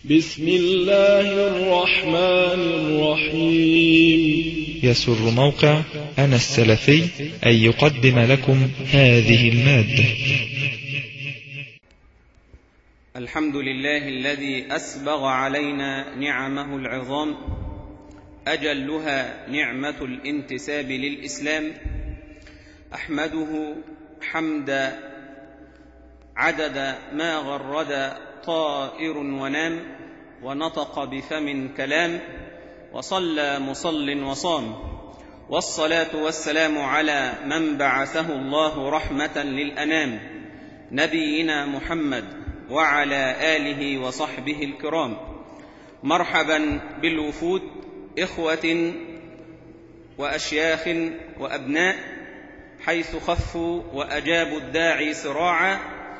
بسم الله الرحمن الرحيم. يسر موقع أنا السلفي أن يقدم لكم هذه المادة. الحمد لله الذي أسبغ علينا نعمه العظام، أجلها نعمة الانتساب للإسلام. أحمده حمد عدد ما غرد طائر ونام، ونطق بفم كلام، وصلى مصل وصام، والصلاة والسلام على من بعثه الله رحمة للأنام، نبينا محمد وعلى آله وصحبه الكرام. مرحبا بالوفود، إخوة وأشياخ وأبناء، حيث خفوا وأجابوا الداعي سراعا،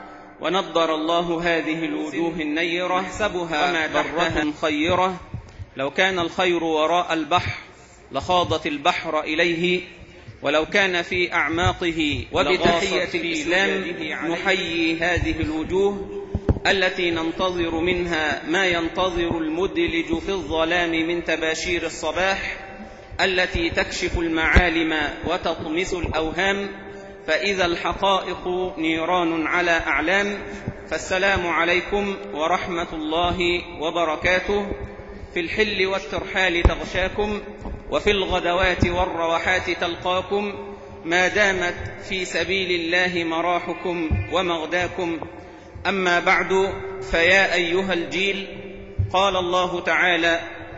ونضر الله هذه الوجوه النيرة نحسبها برة خيرة. لو كان الخير وراء البحر لخاضت البحر إليه، ولو كان في أعماقه. وبتحية الإسلام نحيي هذه الوجوه التي ننتظر منها ما ينتظر المدلج في الظلام من تباشير الصباح، التي تكشف المعالم وتطمس الأوهام، فإذا الحقائق نيران على أعلام. فالسلام عليكم ورحمة الله وبركاته. في الحل والترحال تغشاكم، وفي الغدوات والروحات تلقاكم، ما دامت في سبيل الله مراحكم ومغداكم. أما بعد، فيا أيها الجيل، قال الله تعالى: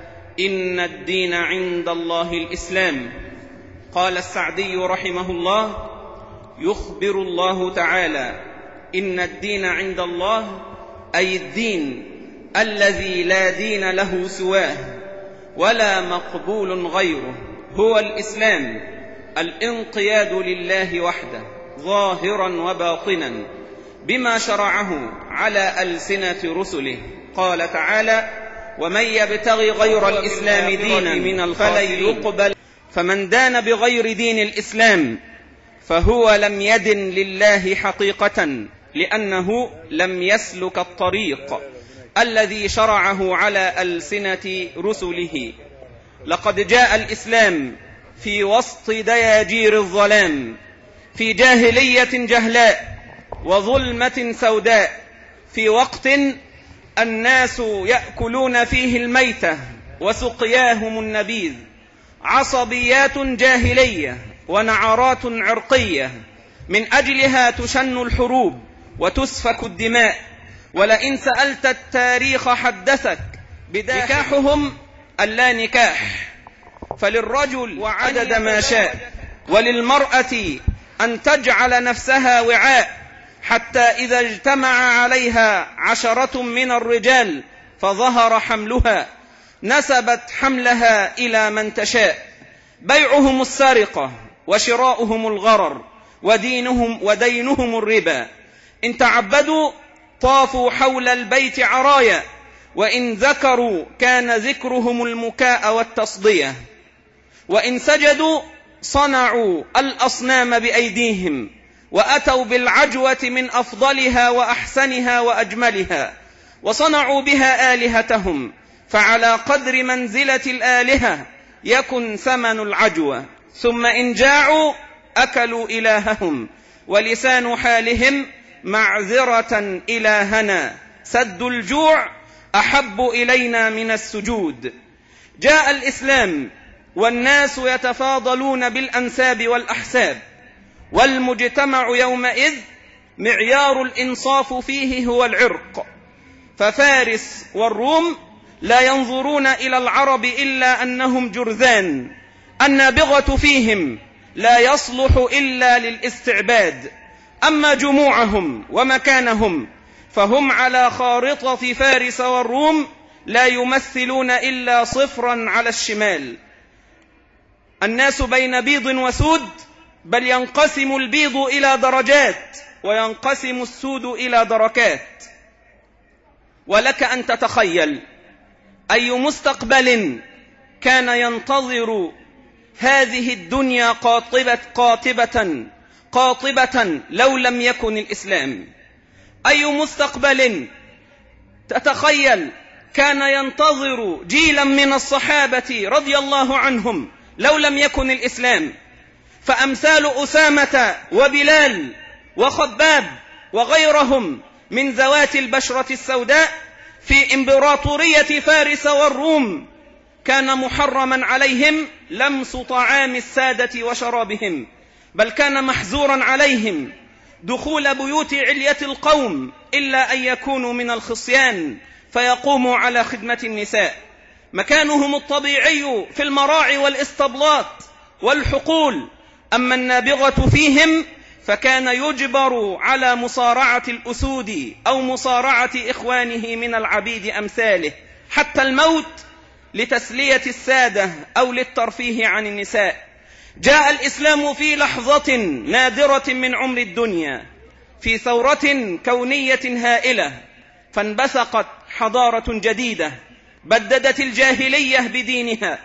إن الدين عند الله الإسلام. قال السعدي رحمه الله: يخبر الله تعالى إن الدين عند الله، أي الدين الذي لا دين له سواه ولا مقبول غيره، هو الإسلام، الانقياد لله وحده ظاهرا وباطنا بما شرعه على ألسنة رسله. قال تعالى: ومن يبتغي غير الإسلام دينا فلن يقبل. فمن دان بغير دين الإسلام فهو لم يدن لله حقيقة، لأنه لم يسلك الطريق الذي شرعه على ألسنة رسله. لقد جاء الإسلام في وسط دياجير الظلام، في جاهلية جهلاء وظلمة سوداء، في وقت الناس يأكلون فيه الميتة وسقياهم النبيذ، عصبيات جاهلية ونعرات عرقية، من أجلها تشن الحروب وتسفك الدماء. ولئن سألت التاريخ حدثك بنكاحهم اللا نكاح، فللرجل عدد ما شاء، وللمرأة أن تجعل نفسها وعاء، حتى إذا اجتمع عليها 10 من الرجال فظهر حملها نسبت حملها إلى من تشاء. بيعهم السرقة، وشراؤهم الغرر، ودينهم الربا. إن تعبدوا طافوا حول البيت عرايا، وإن ذكروا كان ذكرهم المكاء والتصدية، وإن سجدوا صنعوا الأصنام بأيديهم، وأتوا بالعجوة من أفضلها وأحسنها وأجملها، وصنعوا بها آلهتهم، فعلى قدر منزلة الآلهة يكن ثمن العجوة. ثم إن جاعوا أكلوا إلههم، ولسان حالهم معذرة إلهنا، سد الجوع أحب إلينا من السجود. جاء الإسلام والناس يتفاضلون بالأنساب والأحساب، والمجتمع يومئذ معيار الإنصاف فيه هو العرق، ففارس والروم لا ينظرون إلى العرب إلا أنهم جرذان، النابغة فيهم لا يصلح إلا للاستعباد. أما جموعهم ومكانهم فهم على خارطة فارس والروم لا يمثلون إلا صفرا على الشمال. الناس بين بيض وسود، بل ينقسم البيض إلى درجات وينقسم السود إلى دركات. ولك أن تتخيل أي مستقبل كان ينتظر هذه الدنيا قاطبة لو لم يكن الإسلام. أي مستقبل تتخيل كان ينتظر جيلا من الصحابة رضي الله عنهم لو لم يكن الإسلام، فأمثال أسامة وبلال وخباب وغيرهم من ذوات البشرة السوداء في إمبراطورية فارس والروم كان محرما عليهم لمس طعام السادة وشرابهم، بل كان محظورا عليهم دخول بيوت علية القوم إلا أن يكونوا من الخصيان فيقوموا على خدمة النساء. مكانهم الطبيعي في المراعي والإسطبلات والحقول، أما النابغة فيهم فكان يجبر على مصارعة الأسود أو مصارعة إخوانه من العبيد أمثاله حتى الموت لتسلية السادة أو للترفيه عن النساء. جاء الإسلام في لحظة نادرة من عمر الدنيا، في ثورة كونية هائلة، فانبثقت حضارة جديدة بددت الجاهلية بدينها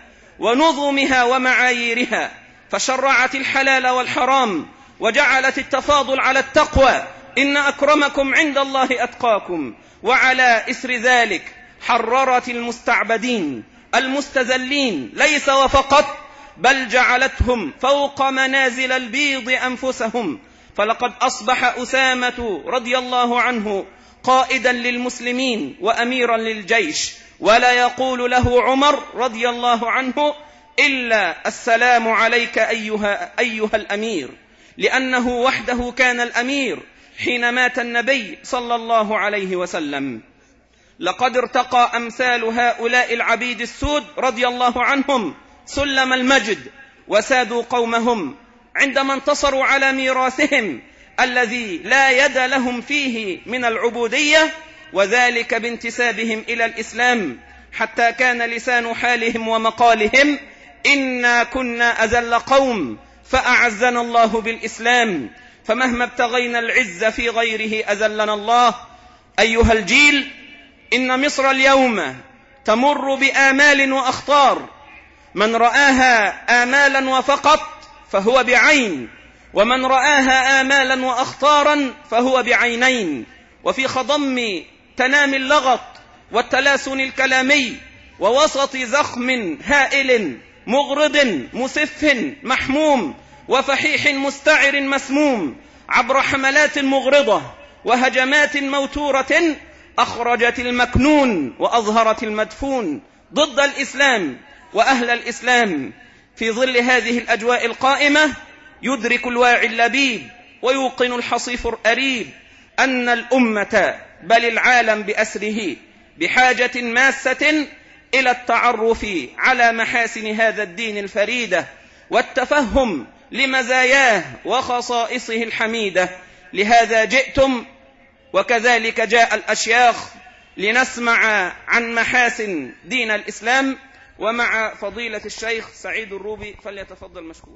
ونظمها ومعاييرها، فشرعت الحلال والحرام وجعلت التفاضل على التقوى، إن أكرمكم عند الله أتقاكم، وعلى إثر ذلك حررت المستعبدين المستذلين ليس وفقط، بل جعلتهم فوق منازل البيض أنفسهم. فلقد أصبح أسامة رضي الله عنه قائدا للمسلمين وأميرا للجيش، ولا يقول له عمر رضي الله عنه إلا السلام عليك أيها الأمير، لأنه وحده كان الأمير حين مات النبي صلى الله عليه وسلم. لقد ارتقى أمثال هؤلاء العبيد السود رضي الله عنهم سلم المجد وسادوا قومهم عندما انتصروا على ميراثهم الذي لا يد لهم فيه من العبودية، وذلك بانتسابهم إلى الإسلام، حتى كان لسان حالهم ومقالهم: إنا كنا أذل قوم فأعزنا الله بالإسلام، فمهما ابتغينا العز في غيره أذلنا الله. أيها الجيل، إن مصر اليوم تمر بآمال وأخطار، من رآها آمالا وفقط فهو بعين، ومن رآها آمالا وأخطارا فهو بعينين. وفي خضم تنام اللغط والتلاسن الكلامي ووسط زخم هائل مغرض مسف محموم وفحيح مستعر مسموم، عبر حملات مغرضة وهجمات موتورة أخرجت المكنون وأظهرت المدفون ضد الإسلام وأهل الإسلام. في ظل هذه الأجواء القائمة يدرك الواعي اللبيب ويوقن الحصيف الأريب أن الأمة بل العالم بأسره بحاجة ماسة إلى التعرف على محاسن هذا الدين الفريدة والتفهم لمزاياه وخصائصه الحميدة. لهذا جئتم وكذلك جاء الأشياخ لنسمع عن محاسن دين الإسلام. ومع فضيلة الشيخ سعيد الروبي فليتفضل مشكور.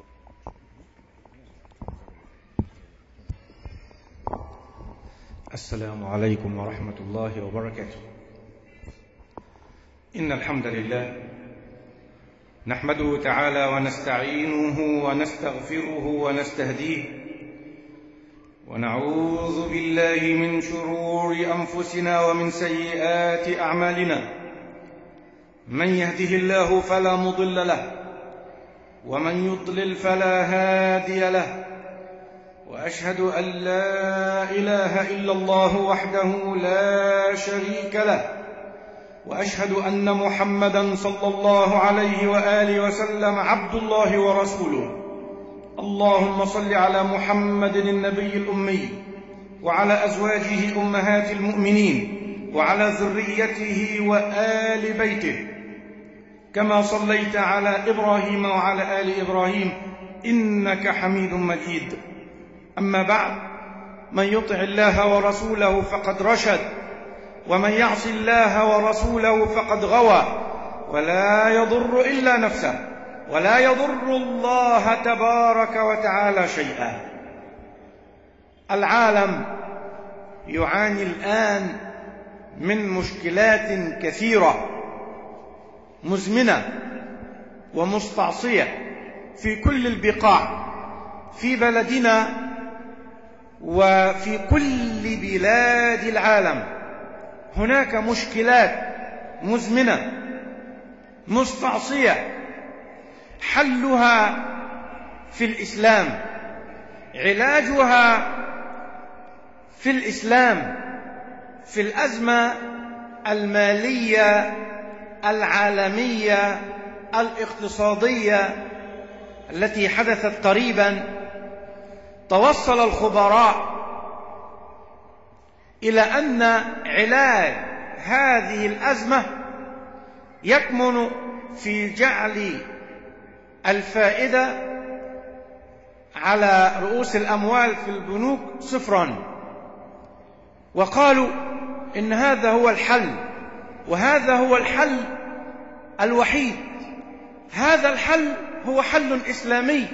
السلام عليكم ورحمة الله وبركاته. إن الحمد لله نحمده تعالى ونستعينه ونستغفره ونستهديه، ونعوذ بالله من شرور أنفسنا ومن سيئات أعمالنا، من يهده الله فلا مضل له ومن يضلل فلا هادي له، وأشهد أن لا إله إلا الله وحده لا شريك له، وأشهد أن محمدًا صلى الله عليه وآله وسلم عبد الله ورسوله. اللهم صل على محمد النبي الأمي وعلى أزواجه أمهات المؤمنين وعلى ذريته وآل بيته، كما صليت على إبراهيم وعلى آل إبراهيم إنك حميد مجيد. أما بعد، من يطع الله ورسوله فقد رشد، ومن يعص الله ورسوله فقد غوى، ولا يضر إلا نفسه ولا يضر الله تبارك وتعالى شيئا. العالم يعاني الآن من مشكلات كثيرة مزمنة ومستعصية في كل البقاع، في بلدنا وفي كل بلاد العالم. هناك مشكلات مزمنة مستعصية، حلها في الإسلام، علاجها في الإسلام، في الأزمة المالية العالمية الاقتصادية التي حدثت قريبا. توصل الخبراء إلى أن علاج هذه الأزمة يكمن في جعل الفائدة على رؤوس الأموال في البنوك صفرا، وقالوا إن هذا هو الحل، وهذا هو الحل الوحيد. هذا الحل هو حل إسلامي،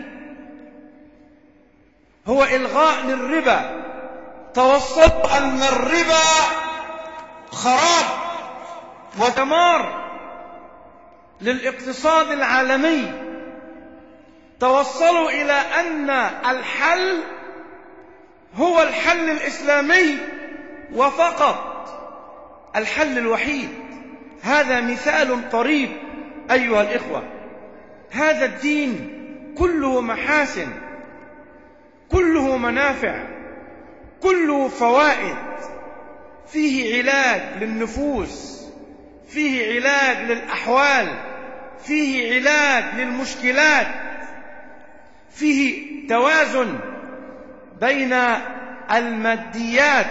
هو إلغاء للربا. توصلوا أن الربا خراب ودمار للاقتصاد العالمي. توصلوا إلى أن الحل هو الحل الإسلامي وفقط، الحل الوحيد. هذا مثال قريب أيها الإخوة. هذا الدين كله محاسن، كله منافع، كله فوائد، فيه علاج للنفوس، فيه علاج للأحوال، فيه علاج للمشكلات، فيه توازن بين الماديات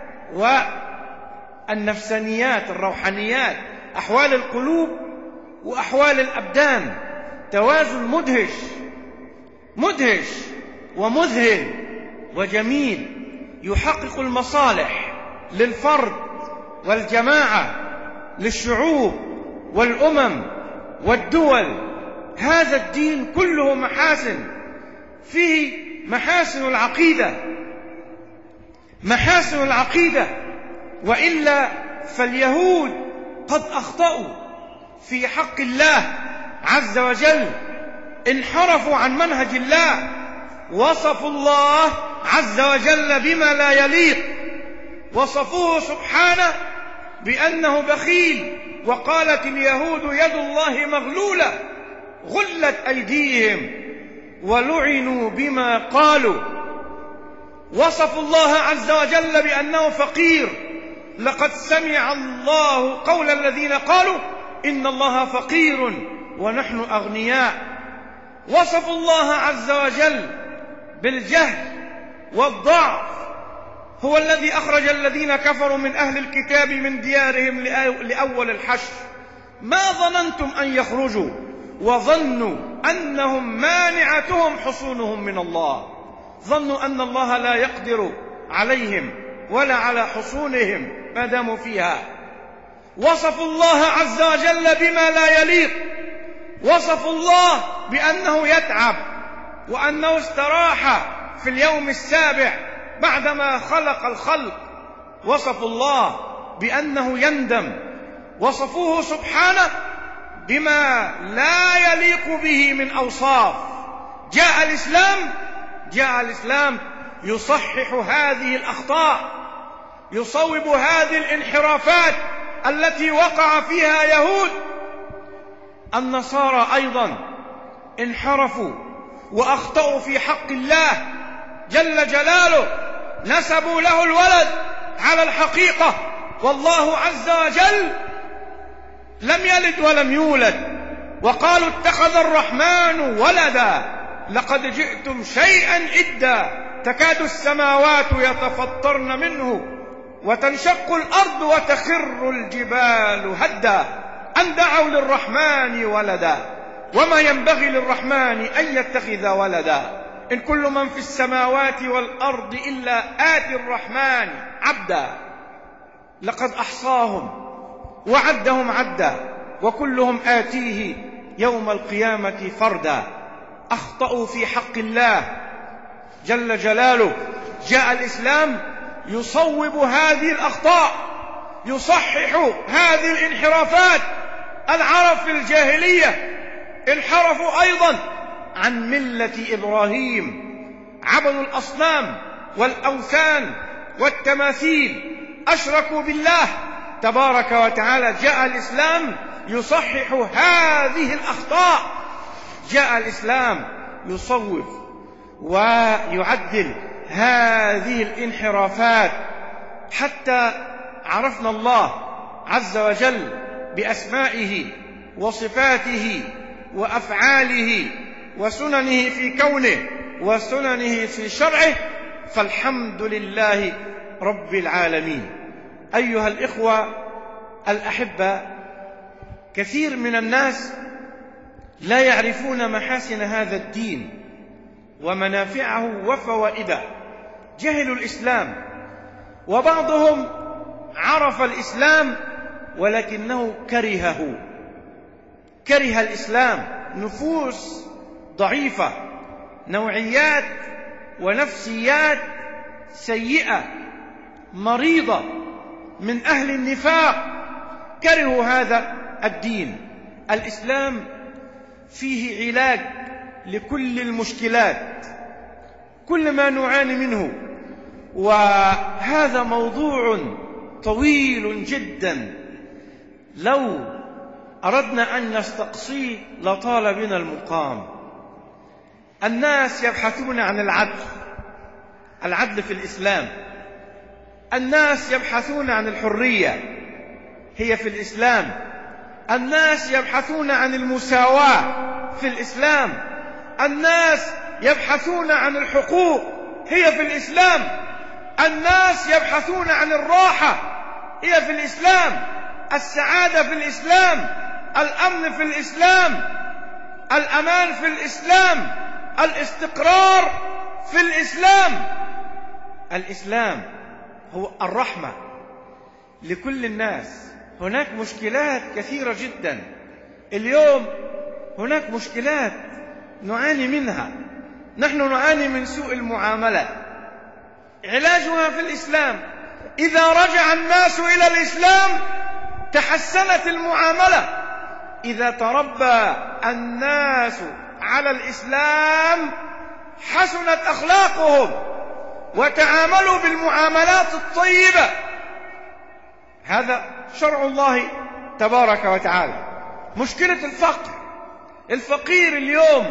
والنفسانيات الروحانيات، أحوال القلوب وأحوال الأبدان. توازن مدهش مدهش ومذهل وجميل، يحقق المصالح للفرد والجماعة، للشعوب والأمم والدول. هذا الدين كله محاسن، فيه محاسن العقيدة، محاسن العقيدة. وإلا فاليهود قد أخطأوا في حق الله عز وجل، انحرفوا عن منهج الله، وصفوا الله عز وجل بما لا يليق، وصفوه سبحانه بأنه بخيل. وقالت اليهود يد الله مغلولة غلت أيديهم ولعنوا بما قالوا. وصفوا الله عز وجل بأنه فقير، لقد سمع الله قول الذين قالوا إن الله فقير ونحن أغنياء. وصفوا الله عز وجل بالجهل والضعف، هو الذي أخرج الذين كفروا من أهل الكتاب من ديارهم لأول الحشر، ما ظننتم أن يخرجوا وظنوا أنهم مانعتهم حصونهم من الله، ظنوا أن الله لا يقدر عليهم ولا على حصونهم ما داموا فيها. وصفوا الله عز وجل بما لا يليق، وصفوا الله بأنه يتعب وأنه استراح في اليوم السابع بعدما خلق الخلق. وصفوا الله بأنه يندم، وصفوه سبحانه بما لا يليق به من أوصاف. جاء الإسلام يصحح هذه الأخطاء، يصوب هذه الانحرافات التي وقع فيها يهود. النصارى أيضا انحرفوا وأخطأوا في حق الله جل جلاله، نسبوا له الولد على الحقيقة، والله عز وجل لم يلد ولم يولد. وقالوا اتخذ الرحمن ولدا لقد جئتم شيئا إدا، تكاد السماوات يتفطرن منه وتنشق الأرض وتخر الجبال هدا أن دعوا للرحمن ولدا وما ينبغي للرحمن أن يتخذ ولدا إن كل من في السماوات والأرض إلا آتي الرحمن عبدا. لقد أحصاهم وعدهم عدا وكلهم آتيه يوم القيامة فردا. أخطأوا في حق الله جل جلاله. جاء الإسلام يصوب هذه الأخطاء، يصحح هذه الانحرافات. العرب في الجاهلية انحرفوا أيضا عن ملة إبراهيم، عبدوا الأصنام والأوثان والتماثيل، أشركوا بالله تبارك وتعالى جاء الإسلام يصحح هذه الأخطاء، جاء الإسلام يصوب ويعدل هذه الانحرافات، حتى عرفنا الله عز وجل بأسمائه وصفاته وأفعاله وسننه في كونه وسننه في شرعه، فالحمد لله رب العالمين. أيها الإخوة الأحبة، كثير من الناس لا يعرفون محاسن هذا الدين ومنافعه وفوائده، جهلوا الإسلام، وبعضهم عرف الإسلام ولكنه كره الإسلام. نفوس ضعيفة، نوعيات ونفسيات سيئة مريضة من أهل النفاق، كرهوا هذا الدين. الإسلام فيه علاج لكل المشكلات، كل ما نعاني منه، وهذا موضوع طويل جدا، لو أردنا أن نستقصيه لطال بنا المقام. الناس يبحثون عن العدل في الإسلام، الناس يبحثون عن الحرية هي في الإسلام، الناس يبحثون عن المساواة في الإسلام، الناس يبحثون عن الحقوق هي في الإسلام، الناس يبحثون عن الراحة هي في الإسلام، السعادة في الإسلام، الأمن في الإسلام، الأمان في الإسلام، الاستقرار في الإسلام. الإسلام هو الرحمة لكل الناس. هناك مشكلات كثيرة جدا اليوم، هناك مشكلات نعاني منها، نحن نعاني من سوء المعاملة، علاجها في الإسلام. إذا رجع الناس إلى الإسلام تحسنت المعاملة، إذا تربى الناس على الإسلام حسنت أخلاقهم وتعاملوا بالمعاملات الطيبة. هذا شرع الله تبارك وتعالى. مشكلة الفقر، الفقير اليوم،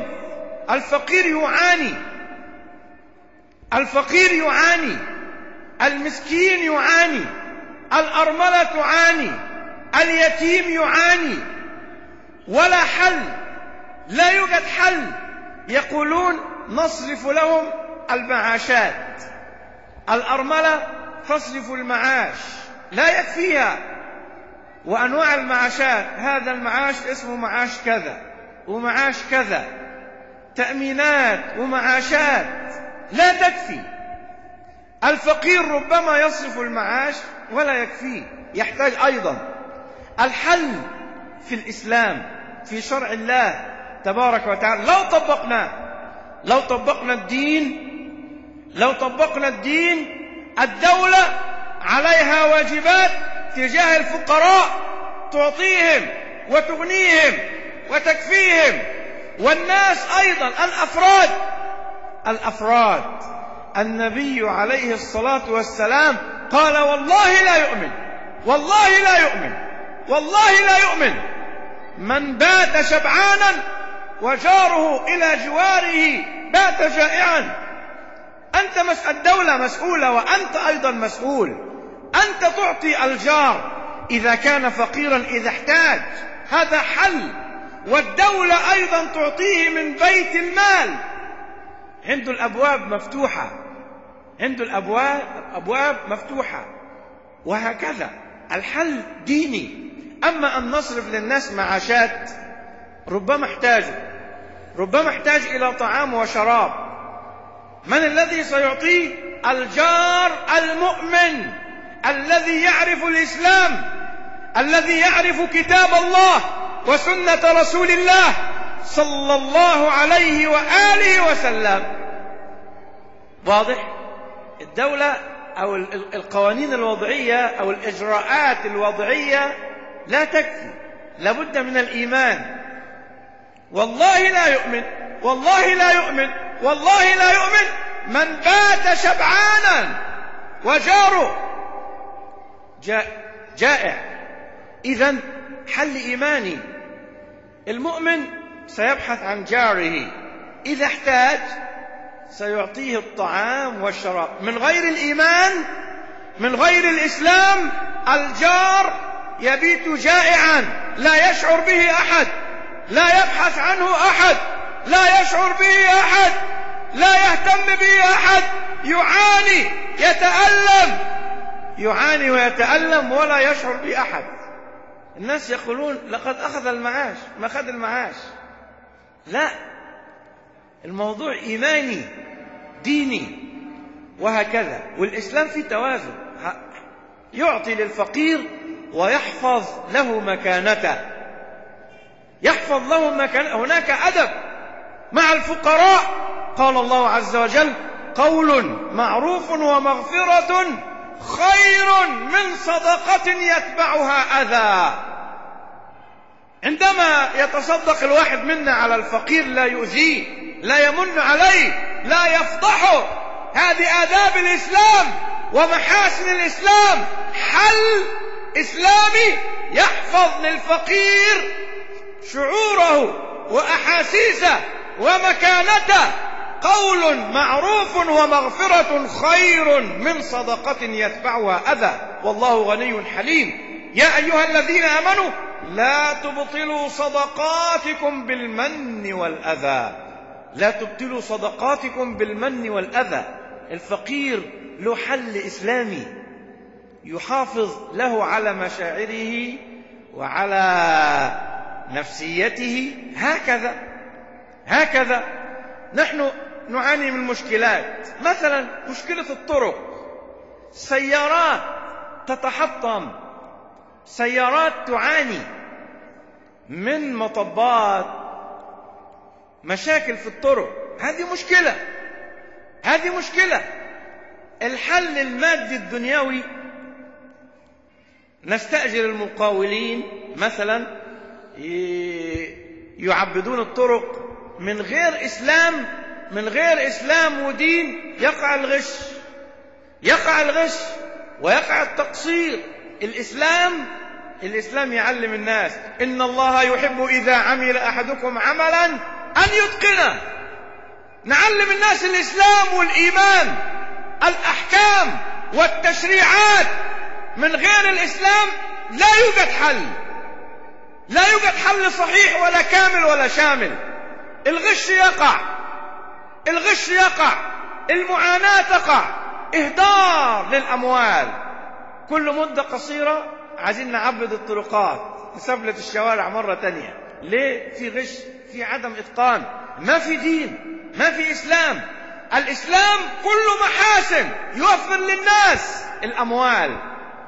الفقير يعاني، المسكين يعاني، الأرملة تعاني، اليتيم يعاني، ولا حل، لا يوجد حل. يقولون نصرف لهم المعاشات، الأرملة تصرف المعاش لا يكفيها، وأنواع المعاشات، هذا المعاش اسمه معاش كذا ومعاش كذا، تأمينات ومعاشات لا تكفي. الفقير ربما يصرف المعاش ولا يكفيه، يحتاج أيضا. الحل في الإسلام، في شرع الله تبارك وتعالى. لو طبقنا الدين، الدولة عليها واجبات تجاه الفقراء، تعطيهم وتغنيهم وتكفيهم، والناس أيضا الأفراد. النبي عليه الصلاة والسلام قال والله لا يؤمن من بات شبعانا وجاره إلى جواره بات جائعا. الدولة مسؤولة وأنت أيضا مسؤول، أنت تعطي الجار إذا كان فقيرا إذا احتاج، هذا حل. والدولة أيضا تعطيه من بيت المال، عنده الأبواب مفتوحة، وهكذا. الحل ديني. أما أن نصرف للناس معاشات، ربما احتاج إلى طعام وشراب، من الذي سيعطيه؟ الجار المؤمن الذي يعرف الإسلام، الذي يعرف كتاب الله وسنة رسول الله صلى الله عليه وآله وسلم. واضح؟ الدولة أو القوانين الوضعية أو الإجراءات الوضعية لا تكفي، لابد من الإيمان. والله لا يؤمن من بات شبعانا وجاره جائع. إذن حل إيماني. المؤمن سيبحث عن جاره، إذا احتاج سيعطيه الطعام والشراب. من غير الإيمان، من غير الإسلام، الجار يبيت جائعا، لا يشعر به أحد، لا يبحث عنه أحد، لا يشعر به أحد، لا يهتم به أحد، يعاني يتألم، يعاني ويتألم ولا يشعر به أحد. الناس يقولون لقد أخذ المعاش، ما أخذ المعاش. لا، الموضوع إيماني ديني وهكذا. والإسلام فيه توازن، يعطي للفقير ويحفظ له مكانته، يحفظ له مكانته. هناك أدب مع الفقراء. قال الله عز وجل: قول معروف ومغفرة خير من صدقة يتبعها أذى. عندما يتصدق الواحد منا على الفقير لا يؤذيه، لا يمن عليه، لا يفضحه. هذه آداب الإسلام ومحاسن الإسلام. حل إسلامي يحفظ للفقير شعوره وأحاسيسه ومكانته. قول معروف ومغفرة خير من صدقة يتبعها أذى، والله غني حليم. يا أيها الذين آمنوا لا تبطلوا صدقاتكم بالمن والأذى، لا تبطلوا صدقاتكم بالمن والأذى. الفقير له حل إسلامي يحافظ له على مشاعره وعلى نفسيته. هكذا نحن نعاني من مشكلات، مثلا مشكلة الطرق. سيارات تتحطم، سيارات تعاني من مطبات، مشاكل في الطرق. هذه مشكلة. الحل المادي الدنيوي، نستأجر المقاولين مثلا يعبدون الطرق. من غير إسلام ودين يقع الغش ويقع التقصير. الإسلام يعلم الناس: إن الله يحب إذا عمل أحدكم عملا أن يتقنه. نعلم الناس الإسلام والإيمان، الأحكام والتشريعات. من غير الإسلام لا يوجد حل صحيح ولا كامل ولا شامل. الغش يقع، المعاناة تقع، إهدار للأموال. كل مدة قصيرة عايزين نعبد الطرقات، نسبلت الشوارع مرة تانية. ليه؟ في غش، في عدم إتقان، ما في دين، ما في إسلام. الإسلام كله محاسن، يوفر للناس الأموال،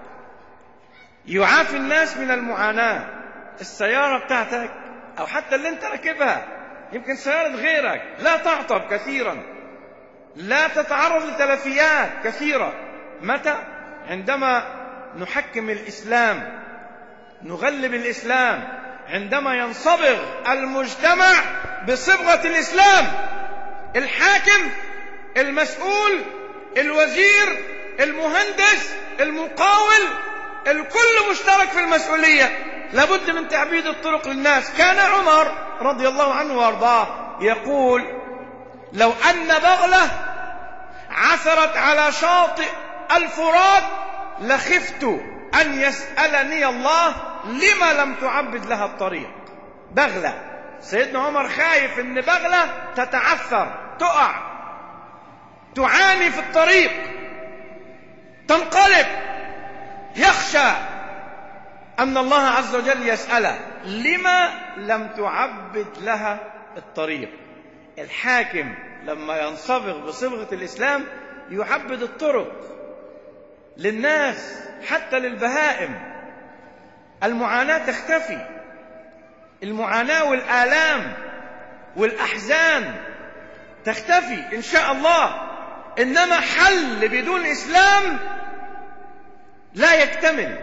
يعافي الناس من المعاناة. السيارة بتاعتك أو حتى اللي انت راكبها، يمكن سيارة غيرك، لا تعطب كثيرا، لا تتعرض لتلفيات كثيرة. متى؟ عندما نحكم الإسلام، نغلب الإسلام، عندما ينصبغ المجتمع بصبغة الإسلام. الحاكم، المسؤول، الوزير، المهندس، المقاول، الكل مشترك في المسؤولية. لابد من تعبيد الطرق للناس. كان عمر رضي الله عنه وارضاه يقول: لو أن بغلة عثرت على شاطئ الفرات لخفت أن يسألني الله لما لم تعبد لها الطريق. بغلة، سيدنا عمر خايف أن بغلة تتعثر، تقع، تعاني في الطريق، تنقلب، يخشى أن الله عز وجل يسأله لما لم تعبد لها الطريق. الحاكم لما ينصبغ بصبغة الإسلام يعبد الطرق للناس، حتى للبهائم. المعاناة تختفي، المعاناة والآلام والأحزان تختفي إن شاء الله. إنما حل بدون إسلام لا يكتمل،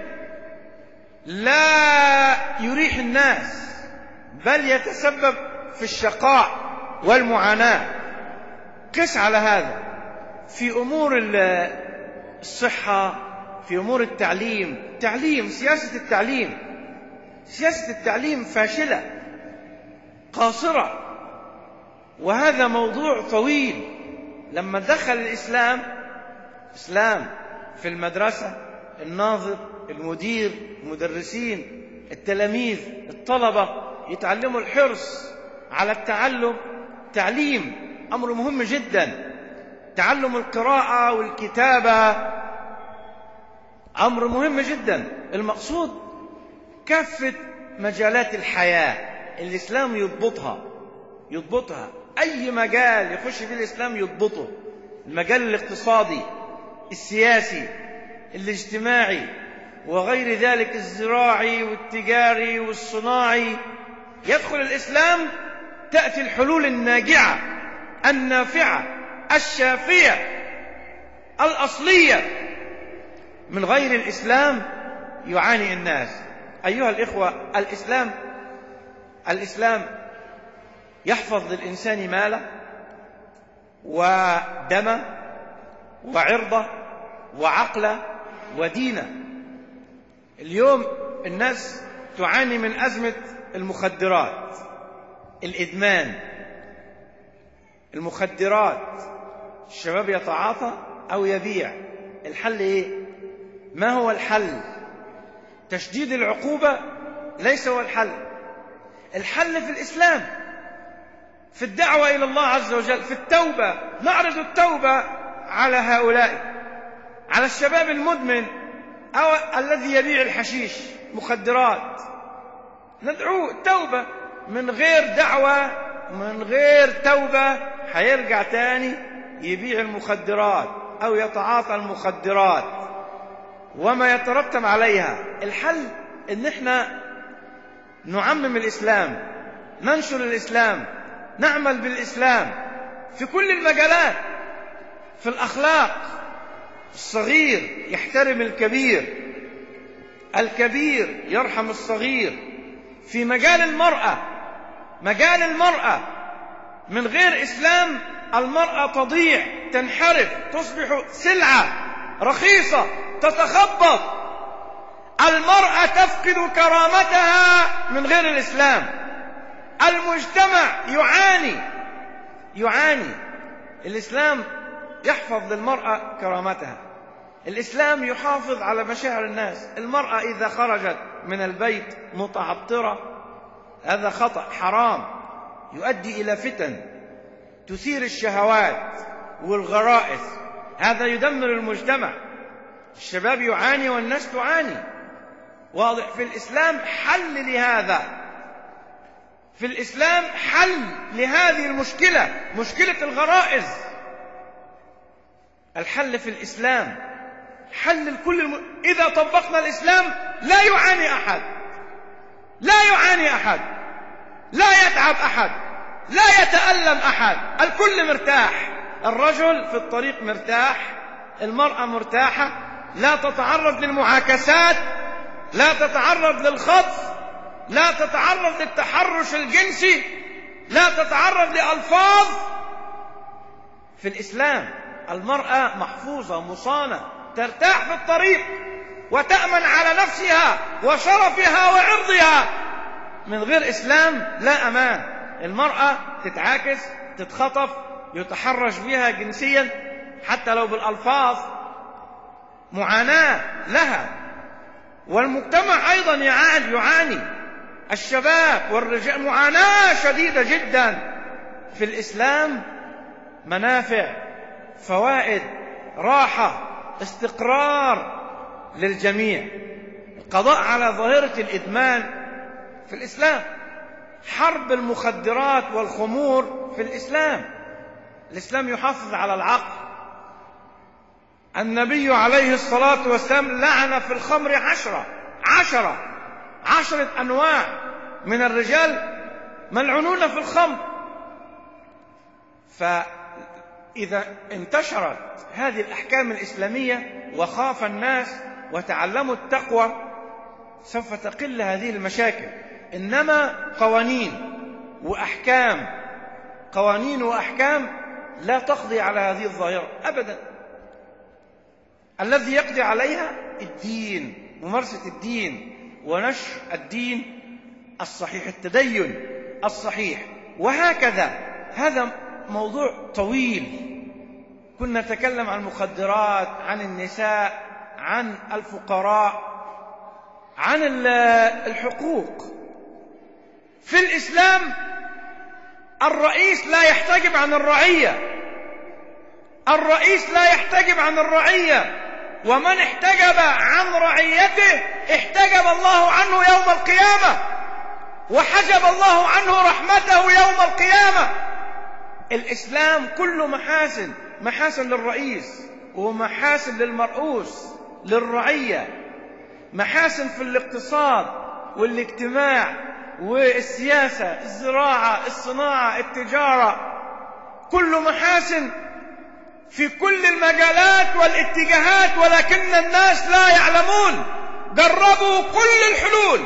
لا يريح الناس، بل يتسبب في الشقاء والمعاناة. قس على هذا في أمور الصحة، في أمور التعليم. سياسة التعليم فاشلة قاصرة، وهذا موضوع طويل. لما دخل الإسلام في المدرسة، الناظر، المدير، المدرسين، التلاميذ، الطلبة يتعلموا الحرص على التعلم. تعليم أمر مهم جدا. تعلم القراءة والكتابة أمر مهم جدا. المقصود كافة مجالات الحياة الإسلام يضبطها. أي مجال يخش فيه الإسلام يضبطه. المجال الاقتصادي، السياسي، الاجتماعي، وغير ذلك، الزراعي والتجاري والصناعي. يدخل الإسلام تأتي الحلول الناجعة النافعة الشافية الأصلية. من غير الإسلام يعاني الناس. أيها الإخوة، الإسلام يحفظ للإنسان ماله ودمه وعرضه وعقله ودينه. اليوم الناس تعاني من أزمة المخدرات، الإدمان، المخدرات. الشباب يتعاطى أو يبيع. الحل إيه؟ ما هو الحل؟ تشديد العقوبة ليس هو الحل. الحل في الإسلام، في الدعوة إلى الله عز وجل، في التوبة. نعرض التوبة على هؤلاء، على الشباب المدمن أو الذي يبيع الحشيش، مخدرات. ندعوه التوبة. من غير دعوة، من غير توبة، هيرجع تاني يبيع المخدرات أو يتعاطى المخدرات وما يترتب عليها. الحل إن احنا نعمم الإسلام، ننشر الإسلام، نعمل بالإسلام في كل المجالات. في الأخلاق، الصغير يحترم الكبير، الكبير يرحم الصغير. في مجال المرأة، من غير إسلام المرأة تضيع، تنحرف، تصبح سلعة رخيصة تتخبط. المرأة تفقد كرامتها من غير الإسلام. المجتمع يعاني. الإسلام يحفظ للمرأة كرامتها. الإسلام يحافظ على مشاعر الناس. المرأة إذا خرجت من البيت متعطرة هذا خطأ، حرام، يؤدي إلى فتن تثير الشهوات والغرائز. هذا يدمر المجتمع. الشباب يعاني والناس تعاني. واضح؟ في الإسلام حل لهذا. في الإسلام حل لهذه المشكلة، مشكلة الغرائز. الحل في الإسلام حل الكل. إذا طبقنا الإسلام لا يعاني أحد، لا يتعب أحد، لا يتألم أحد. الكل مرتاح. الرجل في الطريق مرتاح، المرأة مرتاحة، لا تتعرض للمعاكسات، لا تتعرض للخطف، لا تتعرض للتحرش الجنسي، لا تتعرض لألفاظ. في الإسلام المرأة محفوظة مصانة، ترتاح في الطريق وتأمن على نفسها وشرفها وعرضها. من غير إسلام لا أمان. المرأة تتعاكس، تتخطف، يتحرش بها جنسيا حتى لو بالألفاظ، معاناة لها. والمجتمع أيضا يعاني. الشباب والرجال معاناة شديدة جدا. في الإسلام منافع، فوائد، راحة، استقرار للجميع. القضاء على ظاهرة الإدمان في الإسلام. حرب المخدرات والخمور في الإسلام. الإسلام يحافظ على العقل. النبي عليه الصلاة والسلام لعن في الخمر 10 أنواع من الرجال ملعونون في الخمر. فإذا انتشرت هذه الأحكام الإسلامية وخاف الناس وتعلموا التقوى سوف تقل هذه المشاكل. إنما قوانين وأحكام لا تقضي على هذه الظاهرة أبدا. الذي يقضي عليها الدين، ممارسة الدين ونشر الدين الصحيح، التدين الصحيح. وهكذا هذا موضوع طويل، كنا نتكلم عن المخدرات، عن النساء، عن الفقراء، عن الحقوق. في الإسلام الرئيس لا يحتجب عن الرعية، الرئيس لا يحتجب عن الرعية، ومن احتجب عن رعيته احتجب الله عنه يوم القيامة، وحجب الله عنه رحمته يوم القيامة. الإسلام كله محاسن، محاسن للرئيس ومحاسن للمرؤوس للرعية، محاسن في الاقتصاد والاجتماع والسياسة، الزراعة، الصناعة، التجارة، كل محاسن في كل المجالات والاتجاهات، ولكن الناس لا يعلمون. جربوا كل الحلول،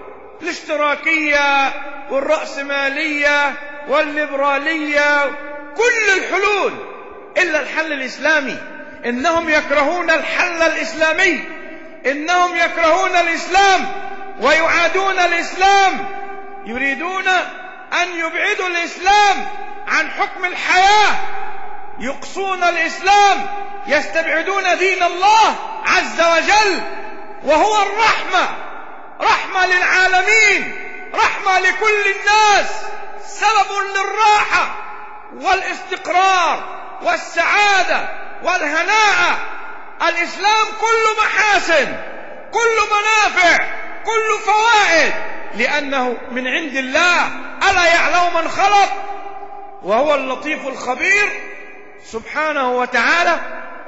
الاشتراكية والرأسمالية والليبرالية، كل الحلول إلا الحل الإسلامي. إنهم يكرهون الحل الإسلامي، إنهم يكرهون الإسلام ويعادون الإسلام، يريدون أن يبعدوا الإسلام عن حكم الحياة، يقصون الإسلام، يستبعدون دين الله عز وجل، وهو الرحمة، رحمة للعالمين، رحمة لكل الناس، سبب للراحة والاستقرار والسعادة والهناء. الإسلام كله محاسن، كله منافع، كله فوائد، لأنه من عند الله. ألا يعلم من خلق وهو اللطيف الخبير سبحانه وتعالى.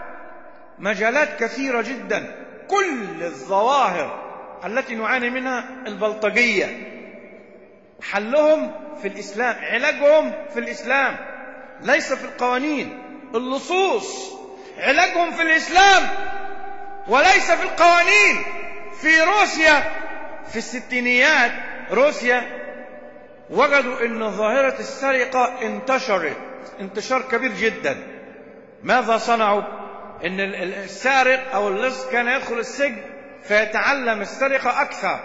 مجالات كثيرة جدا، كل الظواهر التي نعاني منها، البلطجية، حلهم في الإسلام، علاجهم في الإسلام، ليس في القوانين. اللصوص علاجهم في الإسلام وليس في القوانين. في روسيا في الستينيات، روسيا وجدوا أن ظاهرة السرقة انتشرت انتشار كبير جدا. ماذا صنعوا؟ أن السارق أو اللص كان يدخل السجن فيتعلم السرقة أكثر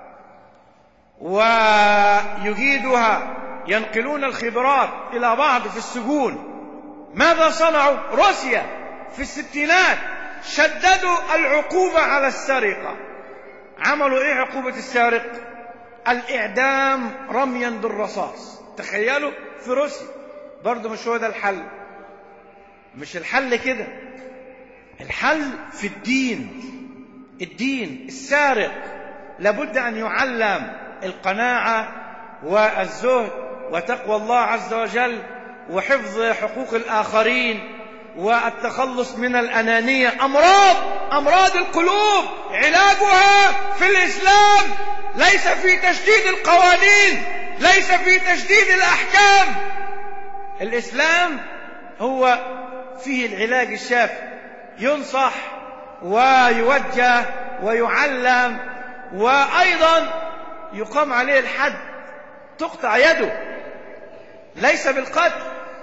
ويجيدها، ينقلون الخبرات إلى بعض في السجون. ماذا صنعوا؟ روسيا في الستينات شددوا العقوبة على السرقة. عملوا إيه عقوبة السارق؟ الإعدام رميا بالرصاص. تخيلوا في روسيا. برضو مش هو ده الحل، مش الحل كده. الحل في الدين. الدين، السارق لابد أن يعلم القناعة والزهد وتقوى الله عز وجل وحفظ حقوق الآخرين والتخلص من الأنانية. أمراض القلوب علاجها في الإسلام، ليس في تشديد القوانين، ليس في تشديد الأحكام. الإسلام هو فيه العلاج الشافي، ينصح ويوجه ويعلم، وأيضا يقام عليه الحد، تقطع يده، ليس بالقتل.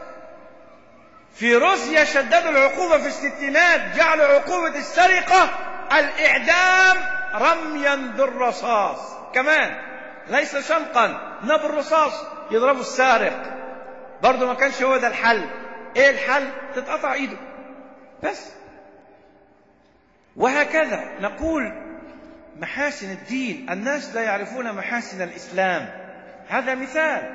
في روسيا شددوا العقوبة في الستينات، جعلوا عقوبة السرقة الإعدام رميا بالرصاص، كمان ليس شنقا، نبر الرصاص يضربوا السارق. برضو ما كانش هو ده الحل. ايه الحل؟ تتقطع ايده بس. وهكذا نقول محاسن الدين، الناس لا يعرفون محاسن الإسلام. هذا مثال.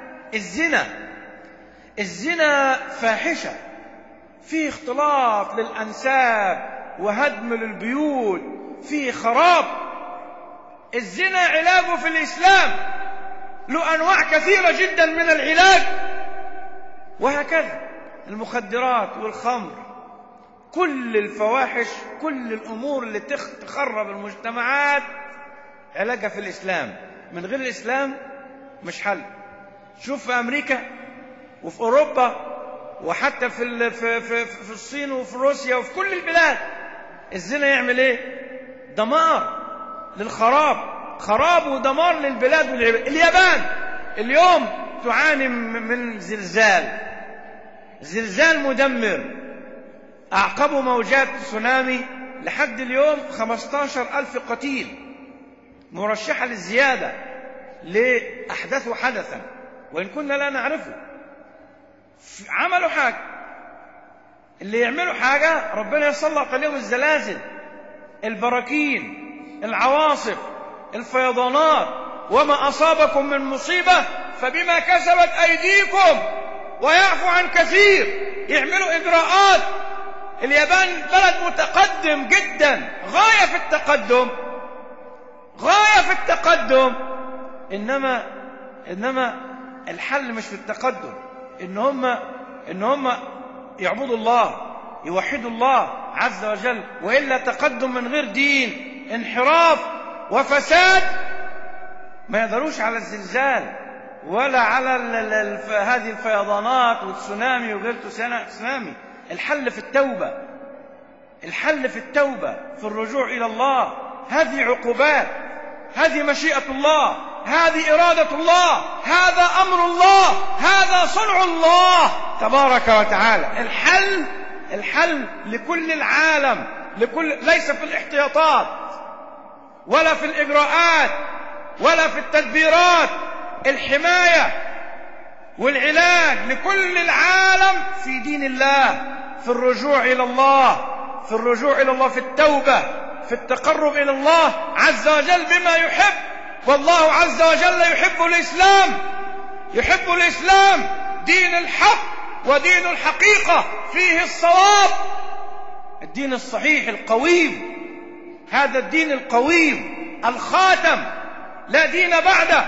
الزنا فاحشة، فيه اختلاط للأنساب وهدم للبيوت، فيه خراب. الزنا علاجه في الإسلام له أنواع كثيرة جدا من العلاج. وهكذا المخدرات والخمر، كل الفواحش، كل الأمور اللي تخرب المجتمعات علاجها في الإسلام. من غير الإسلام مش حل. شوف في أمريكا وفي أوروبا وحتى في الصين وفي روسيا وفي كل البلاد، الزنا يعمل إيه؟ دمار للخراب، خراب ودمار للبلاد والعباد. اليابان اليوم تعاني من زلزال مدمر، أعقبه موجات تسونامي لحد اليوم 15,000 قتيل مرشحة للزيادة لأحدثوا حدثا وإن كنا لا نعرفه. عملوا حاجة، اللي يعملوا حاجة ربنا يسلط عليهم الزلازل، البراكين، العواصف، الفيضانات. وما أصابكم من مصيبة فبما كسبت أيديكم ويعفو عن كثير. يعملوا إجراءات. اليابان بلد متقدم جدا، غاية في التقدم، غاية في التقدم. إنما الحل مش في التقدم، إن هم يعبدوا الله، يوحدوا الله عز وجل. وإلا تقدم من غير دين انحراف وفساد. ما يقدروش على الزلزال ولا على هذه الفيضانات والتسونامي وغير تسونامي. الحل في التوبة، الحل في التوبة، في الرجوع إلى الله. هذه عقوبات، هذه مشيئة الله، هذه إرادة الله، هذا أمر الله، هذا صنع الله تبارك وتعالى. الحل لكل العالم، ليس في الاحتياطات ولا في الإجراءات ولا في التدبيرات. الحماية والعلاج لكل العالم في دين الله، في الرجوع إلى الله، في الرجوع إلى الله، في التوبة، في التقرب إلى الله عز وجل بما يحب. والله عز وجل يحب الإسلام، يحب الإسلام، دين الحق ودين الحقيقة، فيه الصواب، الدين الصحيح القويم. هذا الدين القويم الخاتم، لا دين بعده.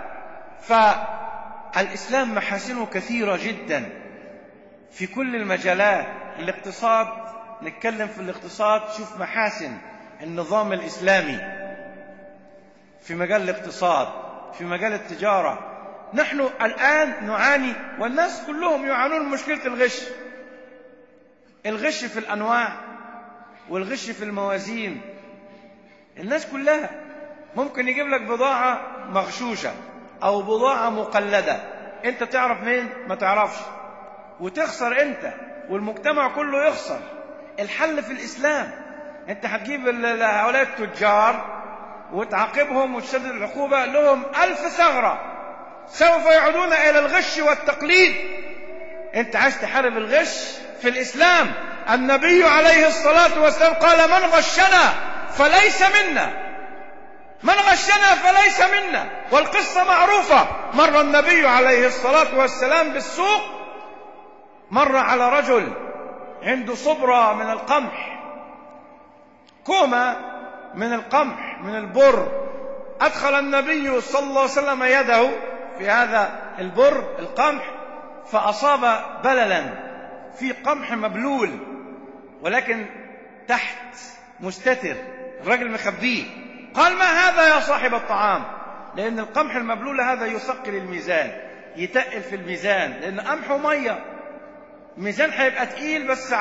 فالإسلام محاسنه كثيرة جدا في كل المجالات. الاقتصاد، نتكلم في الاقتصاد، شوف محاسن النظام الإسلامي في مجال الاقتصاد، في مجال التجارة. نحن الآن نعاني، والناس كلهم يعانون من مشكلة الغش. الغش في الأنواع والغش في الموازين. الناس كلها ممكن يجيب لك بضاعة مغشوشة أو بضاعة مقلدة، أنت تعرف مين؟ ما تعرفش، وتخسر أنت والمجتمع كله يخسر. الحل في الإسلام. أنت هتجيب هؤلاء التجار وتعاقبهم وتشدد العقوبة، لهم 1000 ثغرة، سوف يعودون إلى الغش والتقليد. أنت عايز تحارب الغش في الإسلام. النبي عليه الصلاة والسلام قال: من غشنا فليس منا، من غشنا فليس منا. والقصة معروفة. مر النبي عليه الصلاة والسلام بالسوق، مر على رجل عنده صبرة من القمح، كومة من القمح من البر. أدخل النبي صلى الله عليه وسلم يده في هذا البر القمح، فأصاب بللا في قمح مبلول، ولكن تحت مستتر، الرجل مخبيه. قال: ما هذا يا صاحب الطعام؟ لأن القمح المبلول هذا يثقل الميزان، يتقل في الميزان، لأن قمح ومية، الميزان هيبقى تقيل، بس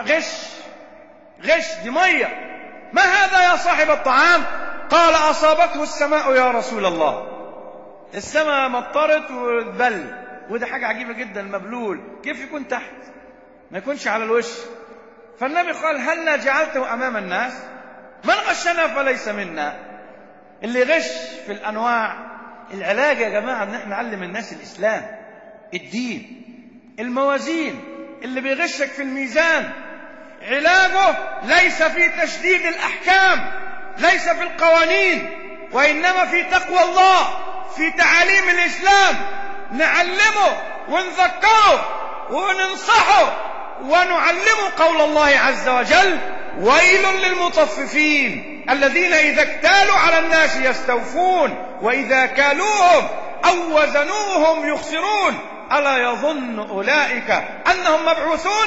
غش دي مية. ما هذا يا صاحب الطعام؟ قال: أصابته السماء يا رسول الله. السماء مطرت وتبل، وده حاجة عجيبة جدا. المبلول كيف يكون تحت؟ ما يكونش على الوش. فالنبي قال: هلا جعلته أمام الناس؟ من غشنا فليس منا. اللي غش في الأنواع. العلاج يا جماعة ان احنا نعلم الناس الإسلام، الدين. الموازين، اللي بيغشك في الميزان، علاجه ليس في تشديد الأحكام، ليس في القوانين، وإنما في تقوى الله، في تعاليم الإسلام. نعلمه ونذكره وننصحه ونعلمه قول الله عز وجل: ويل للمطففين الذين إذا اكتالوا على الناس يستوفون وإذا كالوهم أو وزنوهم يخسرون ألا يظن أولئك أنهم مبعوثون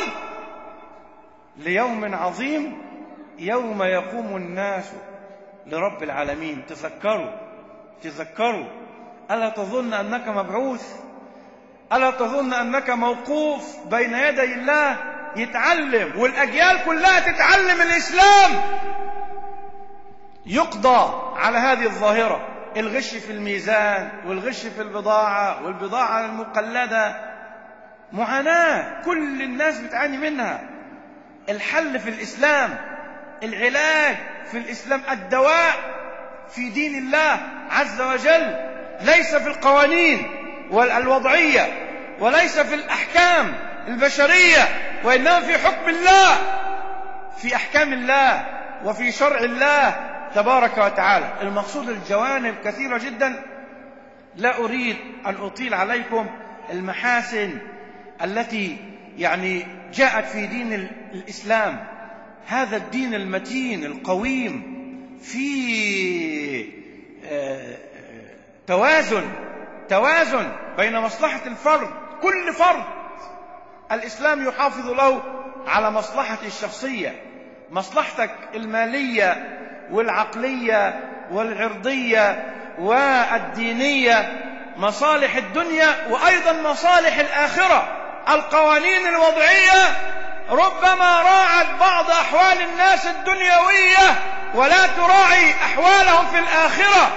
ليوم عظيم يوم يقوم الناس لرب العالمين. تذكروا. ألا تظن أنك مبعوث؟ ألا تظن أنك موقوف بين يدي الله؟ يتعلم، والأجيال كلها تتعلم الإسلام. يقضى على هذه الظاهرة، الغش في الميزان والغش في البضاعة والبضاعة المقلدة. معاناة كل الناس بتعاني منها. الحل في الإسلام. العلاج في الإسلام، الدواء في دين الله عز وجل، ليس في القوانين الوضعية، وليس في الأحكام البشرية، وإنما في حكم الله، في أحكام الله وفي شرع الله تبارك وتعالى. المقصود الجوانب كثيرة جدا، لا أريد أن أطيل عليكم المحاسن التي جاءت في دين الإسلام، هذا الدين المتين القويم، في توازن بين مصلحة الفرد، كل فرد الإسلام يحافظ له على مصلحته الشخصية، مصلحتك المالية والعقلية والعرضية والدينية، مصالح الدنيا وأيضا مصالح الآخرة. القوانين الوضعية ربما راعت بعض أحوال الناس الدنيوية ولا تراعي أحوالهم في الآخرة،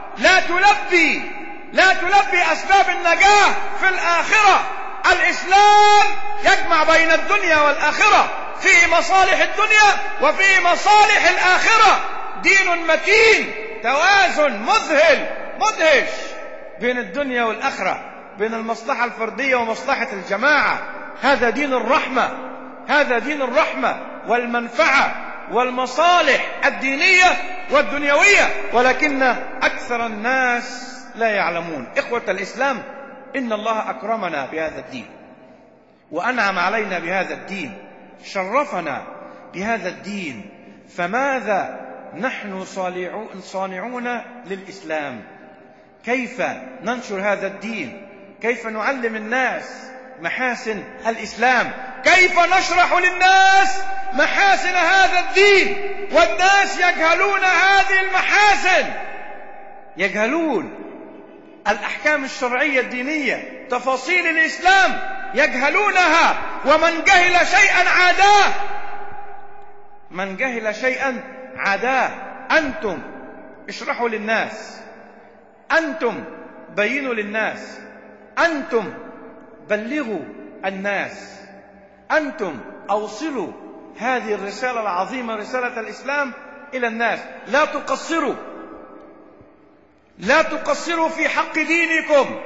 لا تلبي أسباب النجاة في الآخرة. الإسلام يجمع بين الدنيا والآخرة، فيه مصالح الدنيا وفيه مصالح الآخرة، دين متين، توازن مدهش بين الدنيا والآخرة، بين المصلحة الفردية ومصلحة الجماعة. هذا دين الرحمة والمنفعة والمصالح الدينية والدنيوية، ولكن أكثر الناس لا يعلمون. إخوة الإسلام، إن الله أكرمنا بهذا الدين وأنعم علينا بهذا الدين، شرفنا بهذا الدين، فماذا نحن صانعون للإسلام؟ كيف ننشر هذا الدين؟ كيف نعلم الناس محاسن الإسلام؟ كيف نشرح للناس محاسن هذا الدين؟ والناس يجهلون هذه المحاسن، يجهلون الأحكام الشرعية الدينية، تفاصيل الإسلام يجهلونها، ومن جهل شيئا عاداه، من جهل شيئا عاداه. أنتم اشرحوا للناس، أنتم بينوا للناس، أنتم بلغوا الناس، أنتم أوصلوا هذه الرسالة العظيمة، رسالة الإسلام، إلى الناس. لا تقصروا في حق دينكم،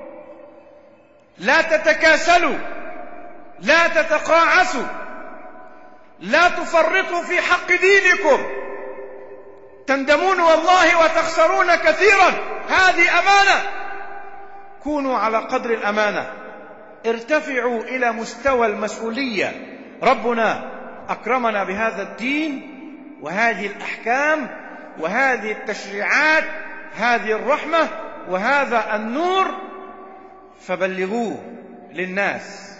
لا تتكاسلوا، لا تتقاعسوا، لا تفرطوا في حق دينكم، تندمون والله وتخسرون كثيرا. هذه أمانة، كونوا على قدر الأمانة، ارتفعوا إلى مستوى المسؤولية. ربنا أكرمنا بهذا الدين وهذه الأحكام وهذه التشريعات، هذه الرحمة وهذا النور، فبلغوه للناس.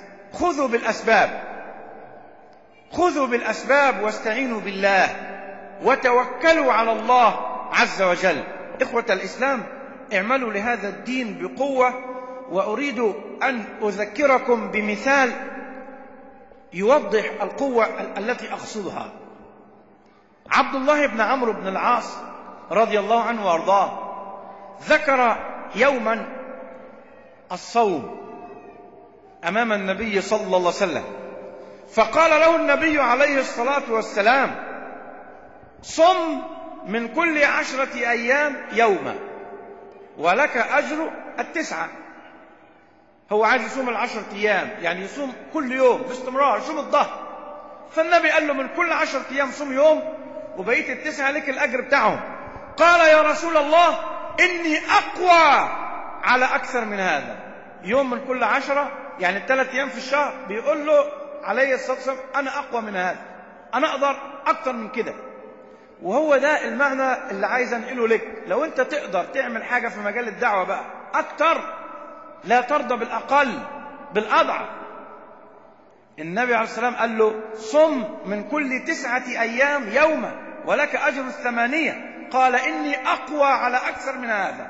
خذوا بالأسباب واستعينوا بالله وتوكلوا على الله عز وجل. إخوة الإسلام، اعملوا لهذا الدين بقوة. وأريد أن أذكركم بمثال يوضح القوة التي أقصدها. عبد الله بن عمرو بن العاص رضي الله عنه وأرضاه ذكر يوما الصوم أمام النبي صلى الله عليه وسلم، فقال له النبي عليه الصلاة والسلام: صم من كل 10 أيام يوما ولك أجر 9. هو عايز يصوم 10 أيام، يعني يصوم كل يوم باستمرار، يصوم الظهر. فالنبي قال له: من كل 10 أيام صوم يوم وبقية 9 لك الأجر بتاعهم. قال: يا رسول الله، إني أقوى على أكثر من هذا. يوم من كل 10، يعني 3 أيام في الشهر. بيقول له عليه الصلاة والسلام: أنا أقوى من هذا، أنا أقدر أكثر من كده. وهو ده المعنى اللي عايز أنقله لك. لو أنت تقدر تعمل حاجة في مجال الدعوة بقى أكتر، لا ترضى بالأقل، بالأضعف. النبي عليه السلام قال له: صم من كل 9 أيام يوما ولك أجر 8. قال: إني أقوى على أكثر من هذا.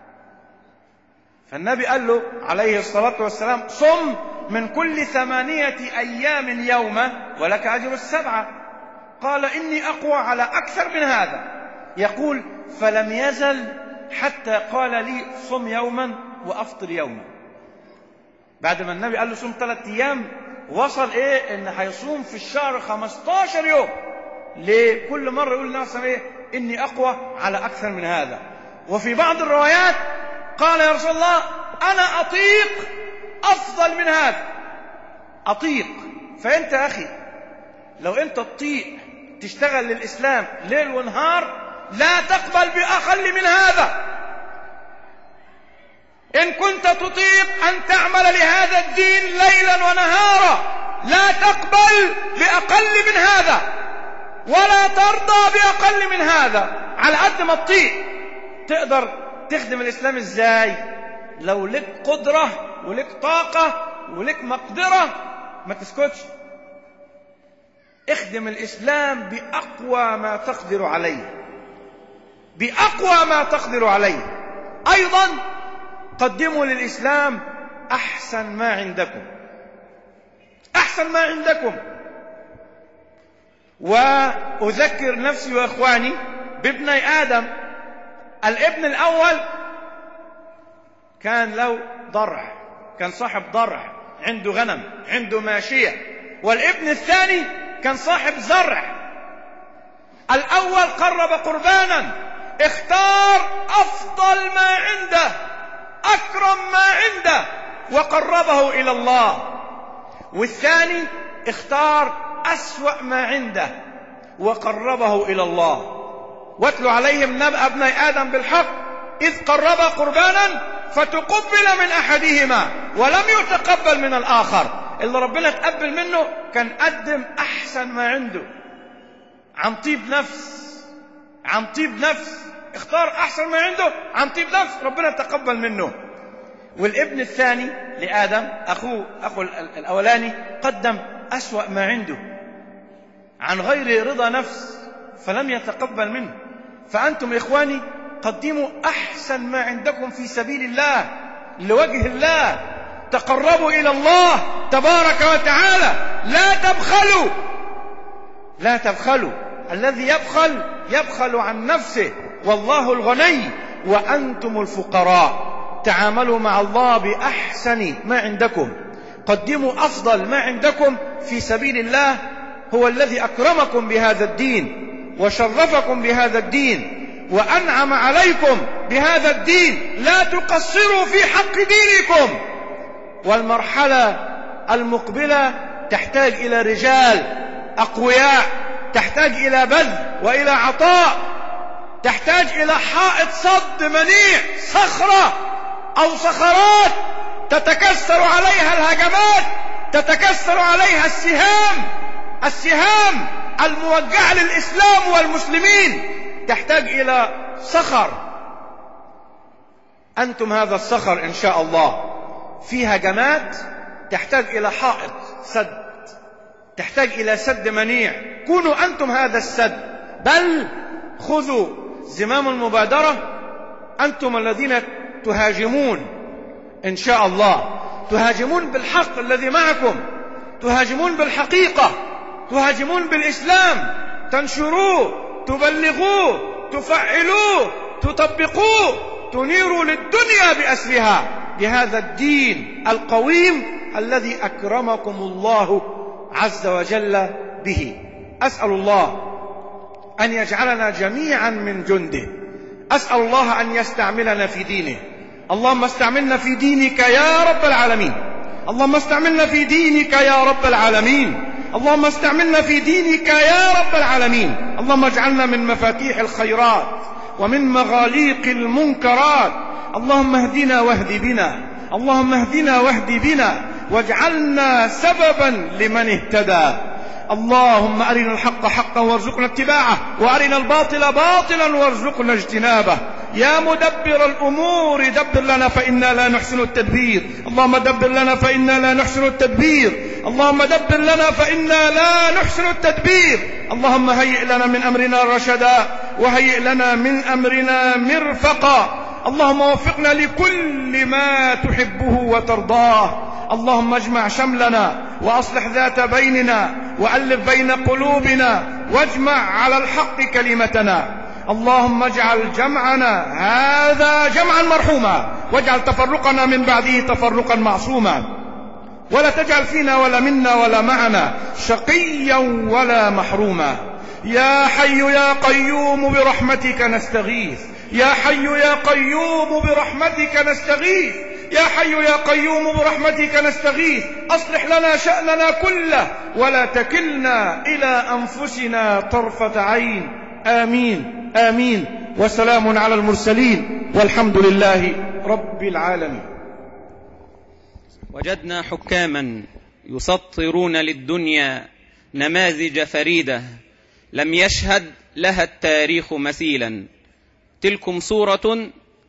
فالنبي قال له عليه الصلاة والسلام: صم من كل 8 أيام يوما ولك أجر 7. قال: إني أقوى على أكثر من هذا. يقول: فلم يزل حتى قال لي: صم يوما وأفطر يوما. بعد ما النبي قال له صوم 3 أيام، وصل إن هيصوم في الشهر 15 يوم. ليه؟ كل مرة يقول لنفسه إيه؟ إني أقوى على أكثر من هذا. وفي بعض الروايات قال يا رسول الله أنا أطيق أفضل من هذا، أطيق. فأنت يا أخي لو أنت تطيق تشتغل للإسلام ليل ونهار لا تقبل بأقل من هذا. إن كنت تطيق أن تعمل لهذا الدين ليلا ونهارا لا تقبل بأقل من هذا ولا ترضى بأقل من هذا. على قد ما تطيق. تقدر تخدم الإسلام إزاي؟ لو لك قدرة ولك طاقة ولك مقدرة ما تسكتش، اخدم الإسلام بأقوى ما تقدر عليه، بأقوى ما تقدر عليه. أيضا قدموا للإسلام أحسن ما عندكم، أحسن ما عندكم. وأذكر نفسي وإخواني بابني آدم. الابن الأول كان له ضرع، كان صاحب ضرع، عنده غنم، عنده ماشية. والابن الثاني كان صاحب زرع. الأول قرب قربانا، اختار أفضل ما عنده، أكرم ما عنده، وقربه إلى الله. والثاني اختار أسوأ ما عنده وقربه إلى الله. واتلوا عليهم نبأ ابني آدم بالحق إذ قربا قربانا فتقبل من أحدهما ولم يتقبل من الآخر. اللي ربنا تقبل منه كان قدم أحسن ما عنده عن طيب نفس، عن طيب نفس، اختار أحسن ما عنده عن طيب نفس، ربنا تقبل منه. والابن الثاني لآدم أخو الأولاني قدم أسوأ ما عنده عن غير رضا نفس فلم يتقبل منه. فأنتم إخواني قدموا أحسن ما عندكم في سبيل الله لوجه الله، تقربوا إلى الله تبارك وتعالى. لا تبخلوا، لا تبخلوا. الذي يبخل عن نفسه والله الغني وأنتم الفقراء. تعاملوا مع الله بأحسن ما عندكم، قدموا أفضل ما عندكم في سبيل الله. هو الذي أكرمكم بهذا الدين وشرفكم بهذا الدين وأنعم عليكم بهذا الدين. لا تقصروا في حق دينكم. والمرحلة المقبلة تحتاج إلى رجال أقوياء، تحتاج إلى بذل وإلى عطاء، تحتاج إلى حائط صد منيع، صخرة أو صخرات تتكسر عليها الهجمات، تتكسر عليها السهام الموجهة للإسلام والمسلمين. تحتاج إلى صخر. أنتم هذا الصخر إن شاء الله. في هجمات تحتاج إلى حائط سد، تحتاج إلى سد منيع. كونوا أنتم هذا السد، بل خذوا زمام المبادرة. أنتم الذين تهاجمون إن شاء الله، تهاجمون بالحق الذي معكم، تهاجمون بالحقيقة، تهاجمون بالإسلام، تنشروه، تبلغوه، تفعلوه، تطبقوه، تنيروا للدنيا بأسرها بهذا الدين القويم الذي أكرمكم الله عز وجل به. أسأل الله أن يجعلنا جميعا من جنده. أسأل الله أن يستعملنا في دينه. اللهم استعملنا في دينك يا رب العالمين. اللهم استعملنا في دينك يا رب العالمين. اللهم استعملنا في دينك يا رب العالمين. اللهم اجعلنا من مفاتيح الخيرات ومن مغاليق المنكرات. اللهم اهدنا واهد بنا، اللهم اهدنا واهد بنا واجعلنا سببا لمن اهتدى. اللهم أرنا الحق حقا وارزقنا اتباعه، وأرنا الباطل باطلا وارزقنا اجتنابه. يا مدبر الأمور دبر لنا فإنا لا نحسن التدبير. اللهم دبر لنا فإنا لا نحسن التدبير. اللهم دبر لنا فإنا لا نحسن التدبير. اللهم هيئ لنا من أمرنا رشدا وهيئ لنا من أمرنا مرفقا. اللهم وفقنا لكل ما تحبه وترضاه. اللهم اجمع شملنا وأصلح ذات بيننا وألف بين قلوبنا واجمع على الحق كلمتنا. اللهم اجعل جمعنا هذا جمعا مرحوما واجعل تفرقنا من بعده تفرقا معصوما، ولا تجعل فينا ولا منا ولا معنا شقيا ولا محروما. يا حي يا قيوم برحمتك نستغيث، يا حي يا قيوم برحمتك نستغيث، يا حي يا قيوم برحمتك نستغيث. أصلح لنا شأننا كله ولا تكلنا إلى أنفسنا طرفة عين. آمين آمين. وسلام على المرسلين والحمد لله رب العالمين. وجدنا حكاما يسطرون للدنيا نماذج فريدة لم يشهد لها التاريخ مثيلا. تلكم صورة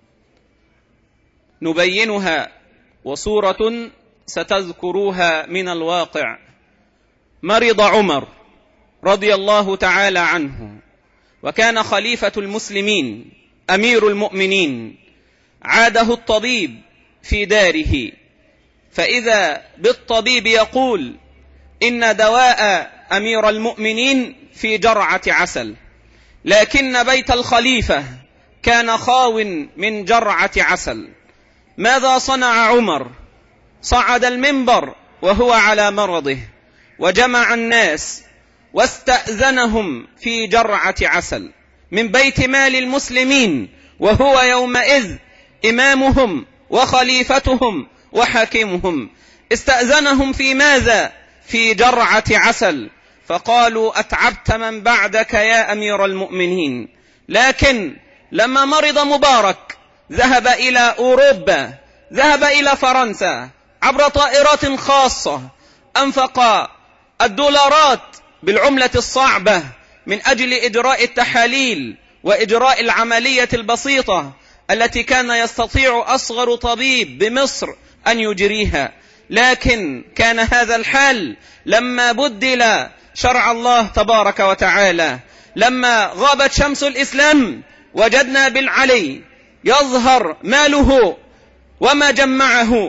نبينها وصورة ستذكروها من الواقع. مرض عمر رضي الله تعالى عنه، وكان خليفة المسلمين أمير المؤمنين. عاده الطبيب في داره، فإذا بالطبيب يقول إن دواء أمير المؤمنين في جرعة عسل، لكن بيت الخليفة كان خاو من جرعة عسل. ماذا صنع عمر؟ صعد المنبر وهو على مرضه، وجمع الناس واستأذنهم في جرعة عسل من بيت مال المسلمين، وهو يومئذ إمامهم وخليفتهم وحاكمهم. استأذنهم في ماذا؟ في جرعة عسل. فقالوا أتعبت من بعدك يا أمير المؤمنين. لكن لما مرض مبارك ذهب إلى أوروبا، ذهب إلى فرنسا عبر طائرات خاصة، أنفق الدولارات بالعملة الصعبة من أجل إجراء التحاليل وإجراء العملية البسيطة التي كان يستطيع أصغر طبيب بمصر أن يجريها. لكن كان هذا الحال لما بدل شرع الله تبارك وتعالى. لما غابت شمس الإسلام وجدنا بالعلي يظهر ماله وما جمعه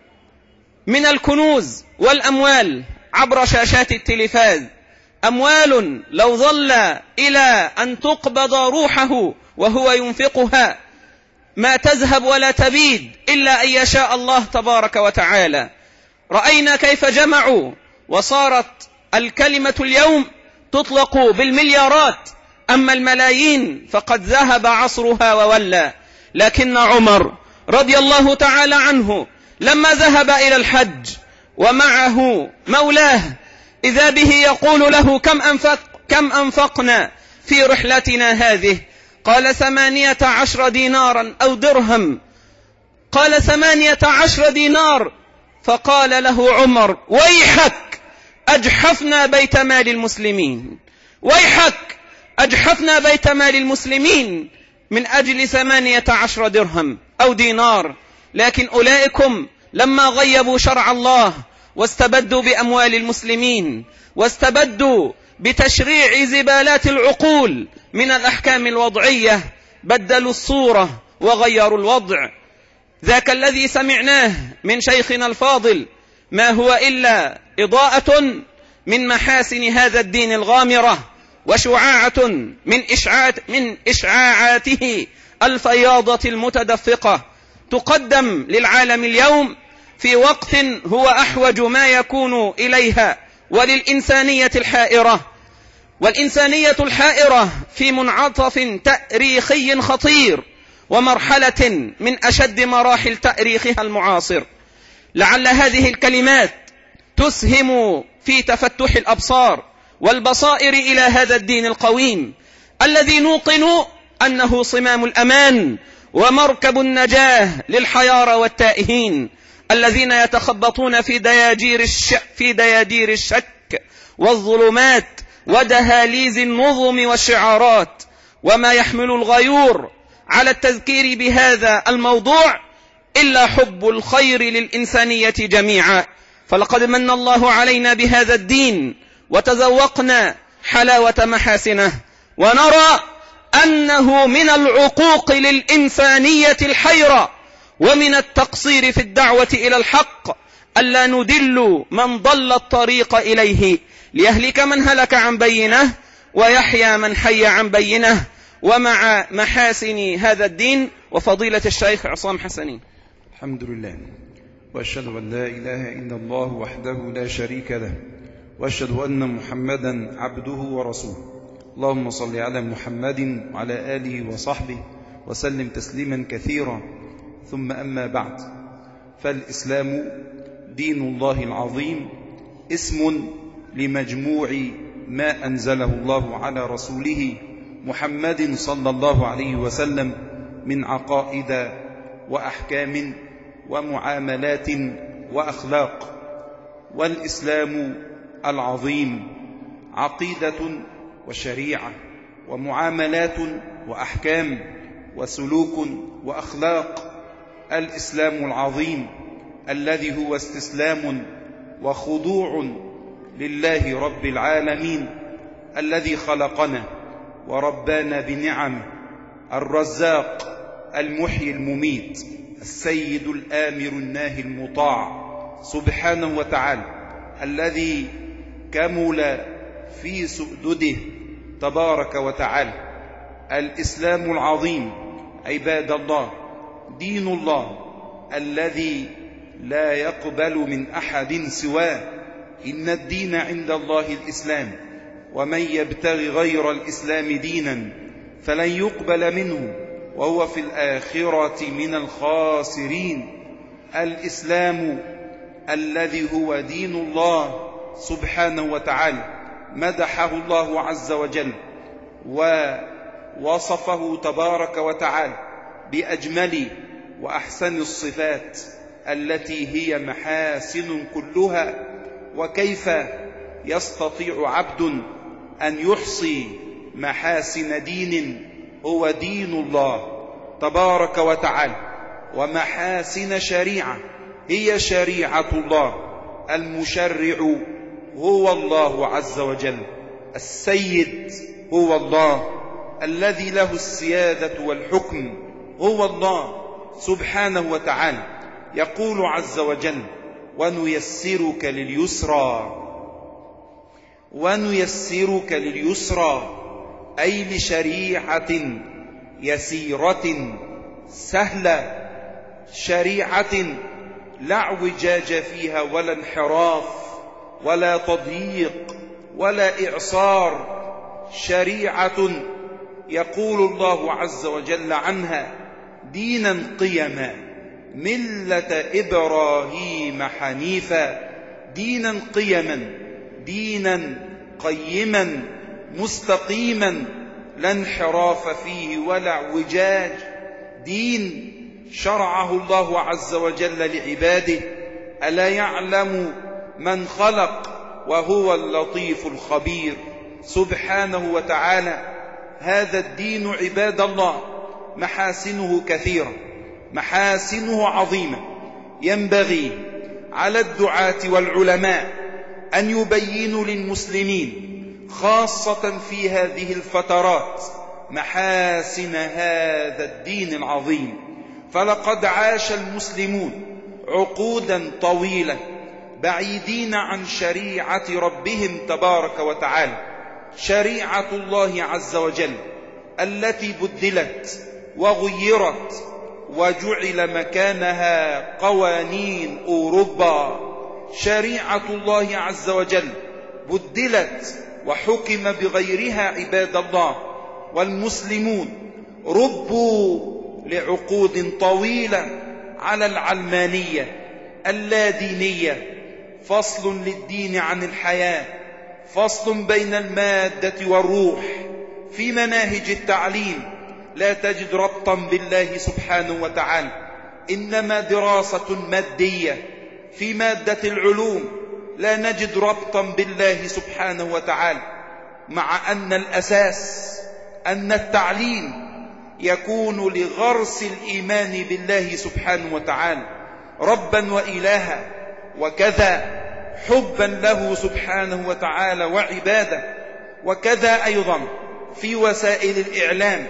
من الكنوز والأموال عبر شاشات التلفاز، أموال لو ظل إلى أن تقبض روحه وهو ينفقها ما تذهب ولا تبيد إلا أن يشاء الله تبارك وتعالى. رأينا كيف جمعوا، وصارت الكلمة اليوم تطلق بالمليارات، أما الملايين فقد ذهب عصرها وولى. لكن عمر رضي الله تعالى عنه لما ذهب إلى الحج ومعه مولاه، إذا به يقول له كم أنفقنا في رحلتنا هذه؟ قال 18 دينارا أو درهم. قال 18 دينار. فقال له عمر ويحك أجحفنا بيت مال المسلمين، ويحك أجحفنا بيت مال المسلمين من أجل 18 درهم أو دينار. لكن أولئكم لما غيبوا شرع الله واستبدوا بأموال المسلمين واستبدوا بتشريع زبالات العقول من الأحكام الوضعية، بدلوا الصورة وغيروا الوضع. ذاك الذي سمعناه من شيخنا الفاضل ما هو إلا إضاءة من محاسن هذا الدين الغامرة، وشعاعة من إشعاعاته الفياضة المتدفقة، تقدم للعالم اليوم في وقت هو أحوج ما يكون إليها وللإنسانية الحائرة. والإنسانية الحائرة في منعطف تاريخي خطير ومرحلة من أشد مراحل تاريخها المعاصر. لعل هذه الكلمات تسهم في تفتح الأبصار والبصائر إلى هذا الدين القويم الذي نوقن أنه صمام الأمان ومركب النجاة للحيارى والتائهين الذين يتخبطون في دياجير الشك والظلمات ودهاليز النظم والشعارات. وما يحمل الغيور على التذكير بهذا الموضوع إلا حب الخير للإنسانية جميعا. فلقد من الله علينا بهذا الدين وتذوقنا حلاوة محاسنه، ونرى أنه من العقوق للإنسانية الحيرة ومن التقصير في الدعوة إلى الحق ألا ندل من ضل الطريق إليه، ليهلك من هلك عن بينه ويحيى من حي عن بينه. ومع محاسن هذا الدين وفضيلة الشيخ عصام حسنين. الحمد لله، وأشهد أن لا إله إلا الله وحده لا شريك له، وأشهد أن محمدا عبده ورسوله. اللهم صل على محمد وعلى آله وصحبه وسلم تسليما كثيرا. ثم أما بعد، فالإسلام دين الله العظيم اسم لمجموع ما أنزله الله على رسوله محمد صلى الله عليه وسلم من عقائد وأحكام ومعاملات وأخلاق. والإسلام العظيم عقيدة وشريعة ومعاملات وأحكام وسلوك وأخلاق. الإسلام العظيم الذي هو استسلام وخضوع لله رب العالمين الذي خلقنا وربانا بنعمه، الرزاق المحيي المميت، السيد الآمر الناهي المطاع سبحانه وتعالى، الذي كمل في سؤدده تبارك وتعالى. الإسلام العظيم عباد الله دين الله الذي لا يقبل من أحد سواه، إن الدين عند الله الإسلام، ومن يبتغي غير الإسلام دينا فلن يقبل منه وهو في الآخرة من الخاسرين. الإسلام الذي هو دين الله سبحانه وتعالى مدحه الله عز وجل ووصفه تبارك وتعالى بأجمل وأحسن الصفات التي هي محاسن كلها. وكيف يستطيع عبد أن يحصي محاسن دين هو دين الله تبارك وتعالى، ومحاسن شريعة هي شريعة الله؟ المشرع هو الله عز وجل، السيد هو الله، الذي له السيادة والحكم هو الله سبحانه وتعالى. يقول عز وجل: ونيسرك لليسرى. ونيسرك لليسرى أي لشريعة يسيرة سهلة، شريعة لا اعوجاج فيها ولا انحراف ولا تضييق ولا إعصار، شريعة يقول الله عز وجل عنها: دينا قيما ملة إبراهيم حنيفا. دينا قيما، دينا قيما مستقيما لا انحراف فيه ولا اعوجاج، دين شرعه الله عز وجل لعباده. ألا يعلم من خلق وهو اللطيف الخبير سبحانه وتعالى. هذا الدين عباد الله محاسنه كثيرة، محاسنه عظيمة. ينبغي على الدعاة والعلماء أن يبينوا للمسلمين خاصة في هذه الفترات محاسن هذا الدين العظيم. فلقد عاش المسلمون عقودا طويلة بعيدين عن شريعة ربهم تبارك وتعالى، شريعة الله عز وجل التي بدلت وغيرت وجعل مكانها قوانين أوروبا. شريعة الله عز وجل بدلت وحكم بغيرها عباد الله، والمسلمون ربوا لعقود طويلة على العلمانية اللادينية. فصل للدين عن الحياة، فصل بين المادة والروح. في مناهج التعليم لا تجد ربطا بالله سبحانه وتعالى، إنما دراسة مادية. في مادة العلوم لا نجد ربطا بالله سبحانه وتعالى، مع أن الأساس أن التعليم يكون لغرس الإيمان بالله سبحانه وتعالى ربا وإلها، وكذا حبا له سبحانه وتعالى وعباده. وكذا أيضا في وسائل الإعلام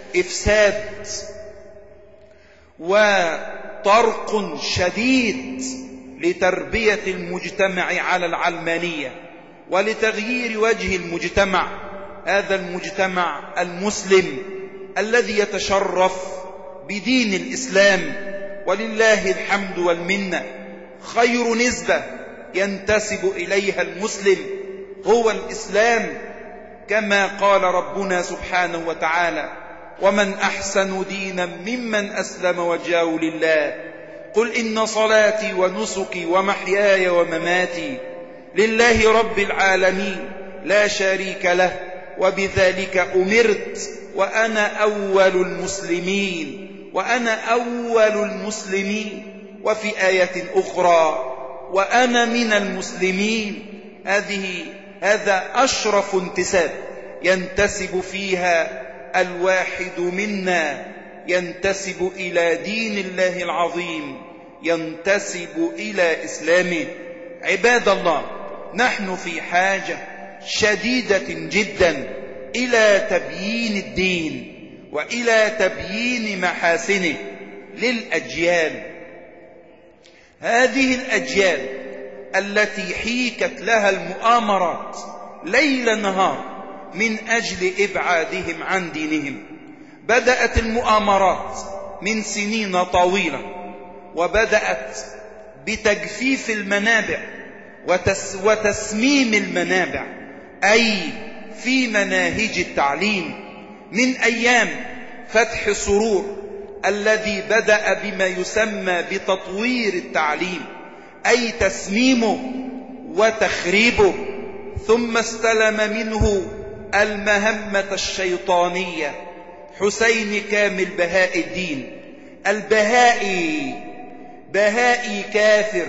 إفساد وطرق شديد لتربية المجتمع على العلمانية ولتغيير وجه المجتمع، هذا المجتمع المسلم الذي يتشرف بدين الإسلام، ولله الحمد والمنة. خير نسبة ينتسب إليها المسلم هو الإسلام. كما قال ربنا سبحانه وتعالى: ومن أحسن دينا ممن أسلم وجهه لله قل إن صلاتي ونسكي ومحياي ومماتي لله رب العالمين لا شريك له وبذلك أمرت وأنا أول المسلمين. وفي آية أخرى: وأنا من المسلمين. هذا أشرف انتساب ينتسب فيها الواحد منا، ينتسب إلى دين الله العظيم، ينتسب إلى إسلامه. عباد الله، نحن في حاجة شديدة جدا إلى تبيين الدين وإلى تبيين محاسنه للأجيال. هذه الأجيال التي حيكت لها المؤامرات ليل نهار من أجل إبعادهم عن دينهم. بدأت المؤامرات من سنين طويلة، وبدأت بتجفيف المنابع وتسميم المنابع، أي في مناهج التعليم، من أيام فتح سرور الذي بدأ بما يسمى بتطوير التعليم، أي تسميمه وتخريبه، ثم استلم منه المهمة الشيطانية حسين كامل بهاء الدين بهائي كافر،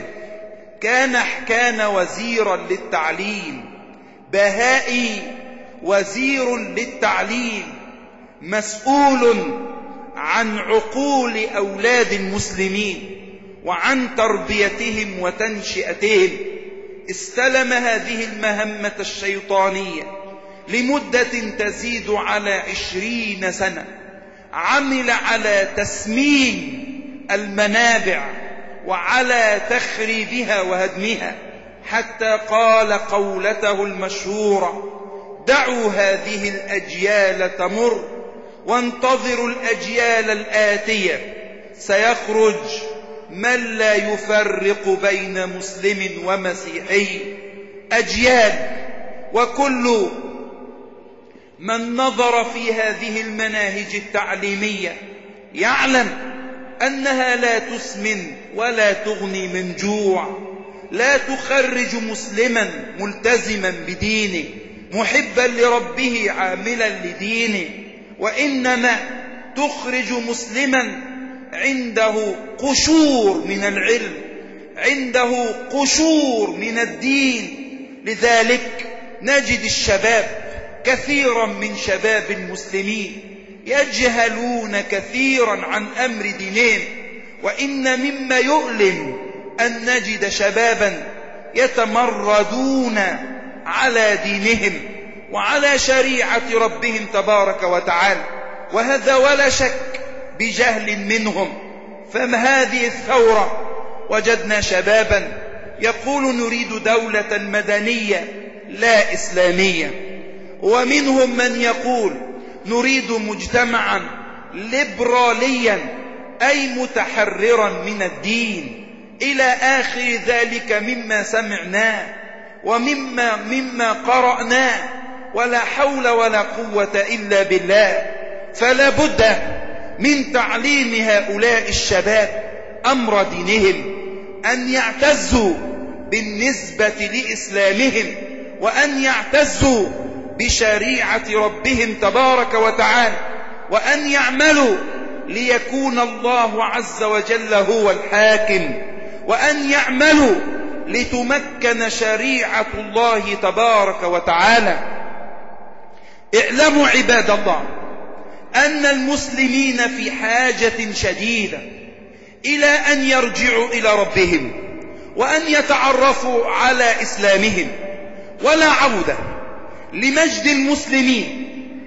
كان وزيرا للتعليم، بهائي وزير للتعليم، مسؤول عن عقول أولاد المسلمين وعن تربيتهم وتنشئتهم. استلم هذه المهمة الشيطانية لمدة تزيد على 20 سنة، عمل على تسميم المنابع وعلى تخريبها وهدمها، حتى قال قولته المشهورة: دعوا هذه الأجيال تمر وانتظروا الأجيال الآتية، سيخرج من لا يفرق بين مسلم ومسيحي. أجيال، وكل من نظر في هذه المناهج التعليمية يعلم أنها لا تسمن ولا تغني من جوع، لا تخرج مسلما ملتزما بدينه محبا لربه عاملا لدينه، وإنما تخرج مسلما عنده قشور من العلم، عنده قشور من الدين. لذلك نجد الشباب، كثيرا من شباب المسلمين يجهلون كثيرا عن أمر دينهم، وإن مما يؤلم أن نجد شبابا يتمردون على دينهم وعلى شريعة ربهم تبارك وتعالى، وهذا ولا شك بجهل منهم. فما هذه الثورة؟ وجدنا شبابا يقول نريد دولة مدنية لا إسلامية، ومنهم من يقول نريد مجتمعا ليبراليا أي متحررا من الدين، إلى آخر ذلك مما سمعناه ومما قرأناه، ولا حول ولا قوة إلا بالله. فلا بد من تعليم هؤلاء الشباب أمر دينهم، أن يعتزوا بالنسبة لإسلامهم، وأن يعتزوا بشريعة ربهم تبارك وتعالى، وأن يعملوا ليكون الله عز وجل هو الحاكم، وأن يعملوا لتمكن شريعة الله تبارك وتعالى. اعلموا عباد الله أن المسلمين في حاجة شديدة إلى أن يرجعوا إلى ربهم وأن يتعرفوا على إسلامهم، ولا عودة لمجد المسلمين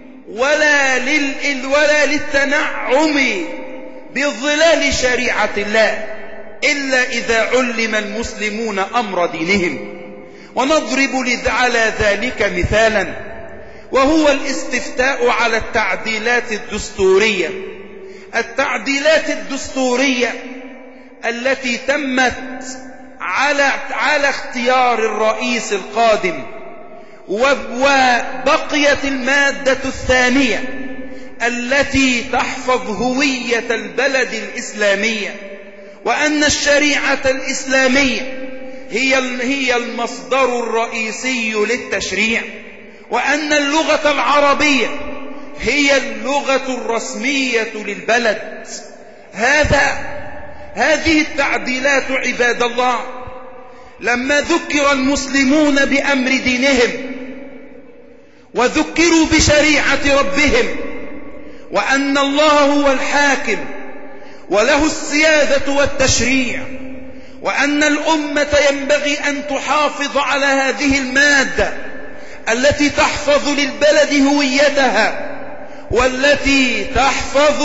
ولا للتنعم بظلال شريعة الله إلا إذا علم المسلمون أمر دينهم. ونضرب على ذلك مثالا، وهو الاستفتاء على التعديلات الدستورية. التعديلات الدستورية التي تمت على اختيار الرئيس القادم، وبقيت المادة الثانية التي تحفظ هوية البلد الإسلامية، وأن الشريعة الإسلامية هي المصدر الرئيسي للتشريع، وأن اللغة العربية هي اللغة الرسمية للبلد. هذه التعديلات عباد الله لما ذكر المسلمون بأمر دينهم وذكروا بشريعة ربهم، وأن الله هو الحاكم وله السيادة والتشريع، وأن الأمة ينبغي أن تحافظ على هذه المادة التي تحفظ للبلد هويتها، والتي تحفظ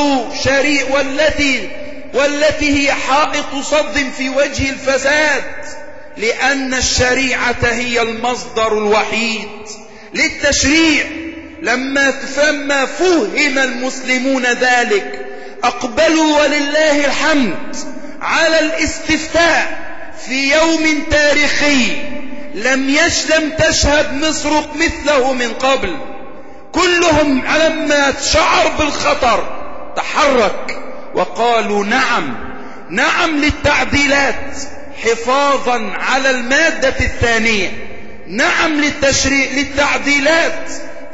والتي هي حائط صد في وجه الفساد، لأن الشريعة هي المصدر الوحيد للتشريع. لما فهم المسلمون ذلك أقبلوا ولله الحمد على الاستفتاء في يوم تاريخي لم تشهد مصر مثله من قبل. كلهم لما شعر بالخطر تحرك وقالوا نعم للتعديلات حفاظا على المادة الثانية، نعم للتعديلات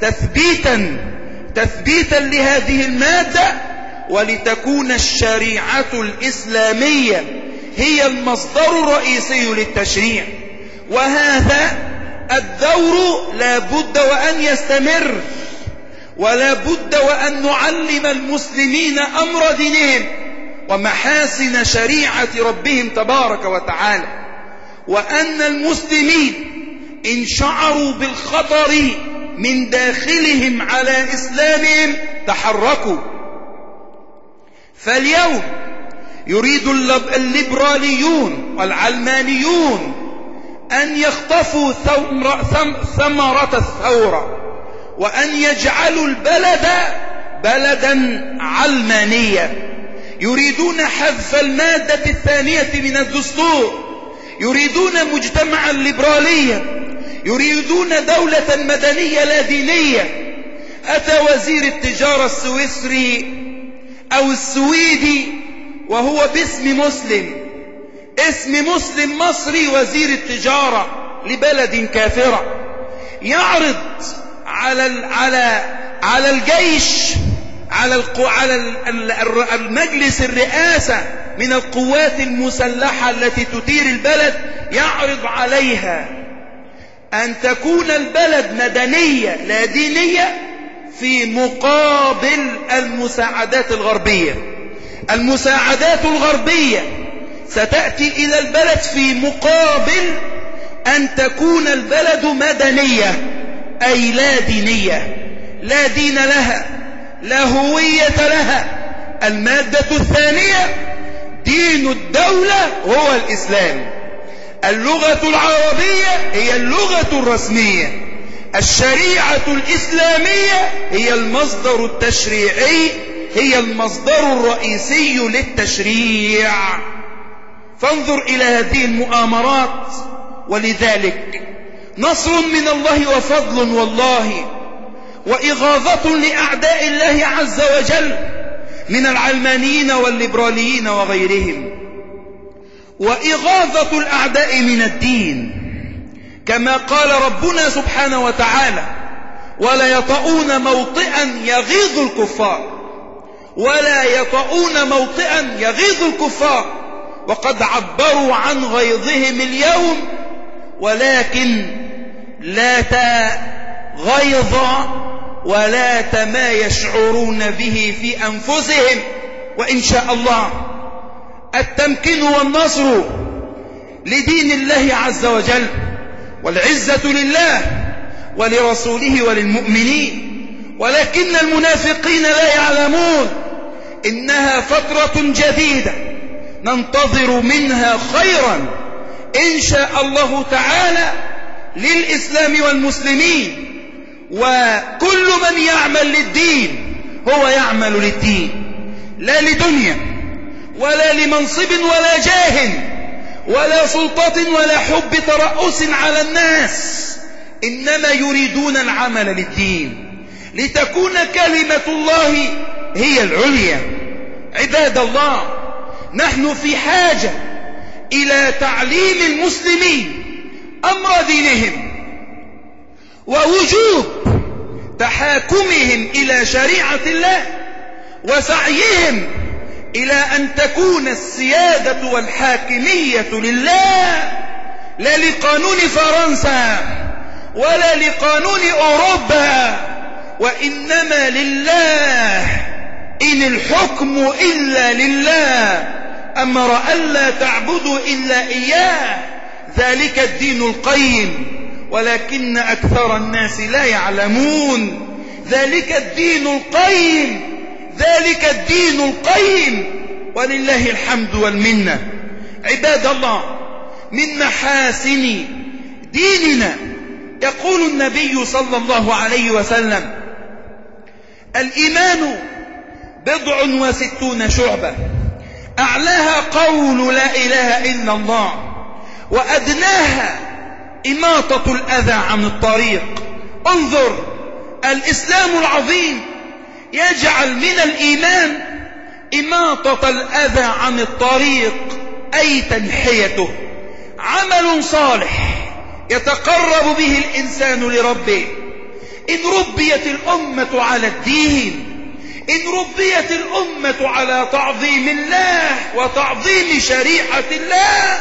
تثبيتا لهذه المادة، ولتكون الشريعة الإسلامية هي المصدر الرئيسي للتشريع. وهذا الدور لا بد وأن يستمر، ولا بد وأن نعلم المسلمين أمر دينهم ومحاسن شريعة ربهم تبارك وتعالى، وأن المسلمين إن شعروا بالخطر من داخلهم على إسلامهم تحركوا. فاليوم يريد الليبراليون والعلمانيون أن يخطفوا ثمرة الثورة، وأن يجعلوا البلد بلدا علمانيا. يريدون حذف المادة الثانية من الدستور، يريدون مجتمعا ليبراليا، يريدون دولة مدنية لا دينية. أتى وزير التجارة السويسري أو السويدي وهو باسم مسلم، اسم مسلم مصري، وزير التجارة لبلد كافرة، يعرض على الجيش، على المجلس الرئاسة من القوات المسلحة التي تدير البلد، يعرض عليها أن تكون البلد مدنية لا دينية في مقابل المساعدات الغربية. المساعدات الغربية ستأتي إلى البلد في مقابل أن تكون البلد مدنية، أي لا دينية، لا دين لها، لا هوية لها. المادة الثانية دين الدولة هو الإسلام، اللغة العربية هي اللغة الرسمية، الشريعة الإسلامية هي المصدر التشريعي، هي المصدر الرئيسي للتشريع. فانظر إلى هذه المؤامرات. ولذلك نصر من الله وفضل والله، وإغاظة لأعداء الله عز وجل من العلمانيين والليبراليين وغيرهم، وإغاظة الأعداء من الدين، كما قال ربنا سبحانه وتعالى: ولا يطؤون موطئا يغيظ الكفار، ولا يطؤون موطئا يغيظ الكفار، وقد عبروا عن غيظهم اليوم، ولكن لا غيظ ولا ما يشعرون به في أنفسهم. وإن شاء الله التمكين والنصر لدين الله عز وجل، والعزة لله ولرسوله وللمؤمنين، ولكن المنافقين لا يعلمون إنها فترة جديدة ننتظر منها خيرا إن شاء الله تعالى للإسلام والمسلمين. وكل من يعمل للدين هو يعمل للدين، لا لدنيا ولا لمنصب ولا جاه ولا سلطة ولا حب ترأس على الناس، إنما يريدون العمل للدين لتكون كلمة الله هي العليا. عباد الله، نحن في حاجة إلى تعليم المسلمين أمر دينهم ووجوب تحاكمهم إلى شريعة الله وسعيهم إلى أن تكون السيادة والحاكمية لله، لا لقانون فرنسا ولا لقانون أوروبا، وإنما لله. إن الحكم إلا لله، أمر ألا تعبدوا إلا إياه، ذلك الدين القيم، ولكن أكثر الناس لا يعلمون. ذلك الدين القيم، ذلك الدين القيم، ولله الحمد والمنة. عباد الله، من محاسن ديننا يقول النبي صلى الله عليه وسلم: الإيمان 67 شعبة، أعلاها قول لا إله إلا الله، وأدناها إماطة الأذى عن الطريق. انظر، الإسلام العظيم يجعل من الإيمان إماطة الأذى عن الطريق، أي تنحيته، عمل صالح يتقرب به الإنسان لربه. إن ربيت الأمة على الدين، إن ربيت الأمة على تعظيم الله وتعظيم شريعة الله،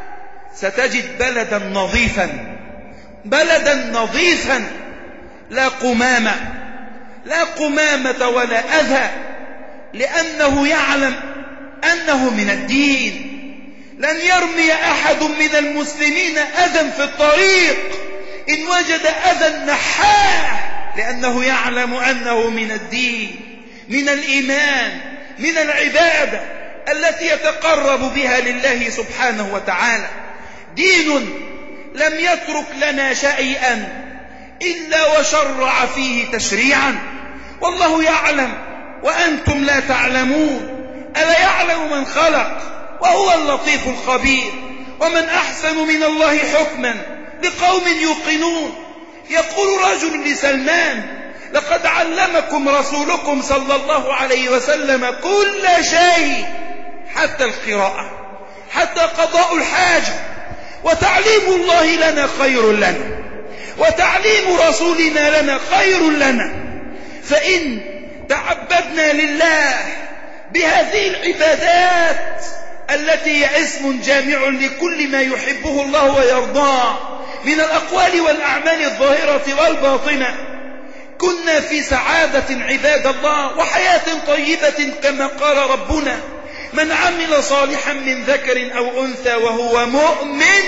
ستجد بلدا نظيفا، بلدا نظيفا، لا قمامة، لا قمامة ولا أذى، لأنه يعلم أنه من الدين. لن يرمي أحد من المسلمين أذى في الطريق إن وجد أذى نحاه، لأنه يعلم أنه من الدين، من الإيمان، من العبادة التي يتقرب بها لله سبحانه وتعالى. دين لم يترك لنا شيئا إلا وشرع فيه تشريعا، والله يعلم وأنتم لا تعلمون. ألا يعلم من خلق وهو اللطيف الخبير؟ ومن أحسن من الله حكما لقوم يوقنون. يقول رجل لسلمان: لقد علمكم رسولكم صلى الله عليه وسلم كل شيء، حتى القراءة، حتى قضاء الحاجة، وتعليم الله لنا خير لنا، وتعليم رسولنا لنا خير لنا. فإن تعبدنا لله بهذه العبادات التي هي اسم جامع لكل ما يحبه الله ويرضاه من الأقوال والأعمال الظاهرة والباطنة، كنا في سعادة عباد الله وحياة طيبة، كما قال ربنا: من عمل صالحا من ذكر أو أنثى وهو مؤمن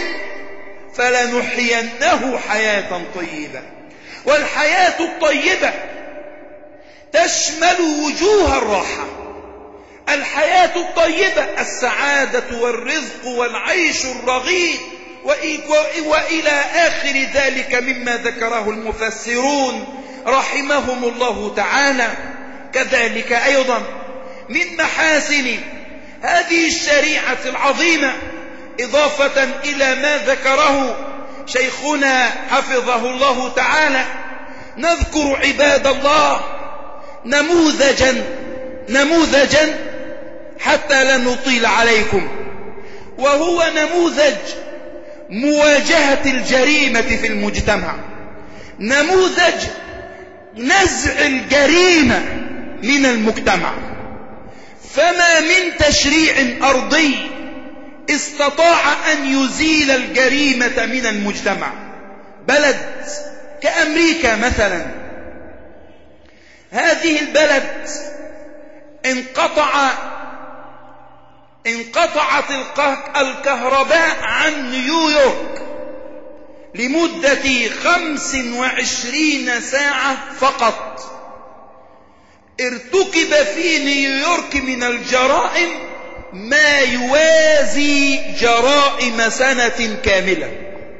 فلنحيينه حياة طيبة. والحياة الطيبة تشمل وجوه الراحة. الحياة الطيبة السعادة والرزق والعيش الرغيد وإلى آخر ذلك مما ذكره المفسرون رحمهم الله تعالى. كذلك أيضا من محاسن هذه الشريعة العظيمة، إضافة إلى ما ذكره شيخنا حفظه الله تعالى، نذكر عباد الله نموذجا حتى لا نطيل عليكم، وهو نموذج مواجهة الجريمة في المجتمع، نموذج نزع الجريمة من المجتمع. فما من تشريع أرضي استطاع أن يزيل الجريمة من المجتمع. بلد كأمريكا مثلا، هذه البلد انقطعت الكهرباء عن نيويورك لمدة 25 ساعة فقط. ارتكب في نيويورك من الجرائم ما يوازي جرائم سنة كاملة.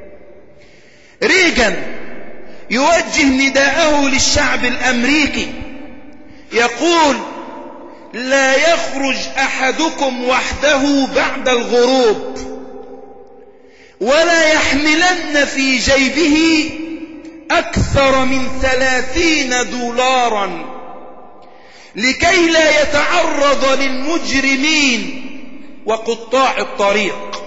ريغان يوجه نداءه للشعب الأمريكي، يقول: لا يخرج أحدكم وحده بعد الغروب، ولا يحملن في جيبه أكثر من 30 دولارا لكي لا يتعرض للمجرمين وقطاع الطريق.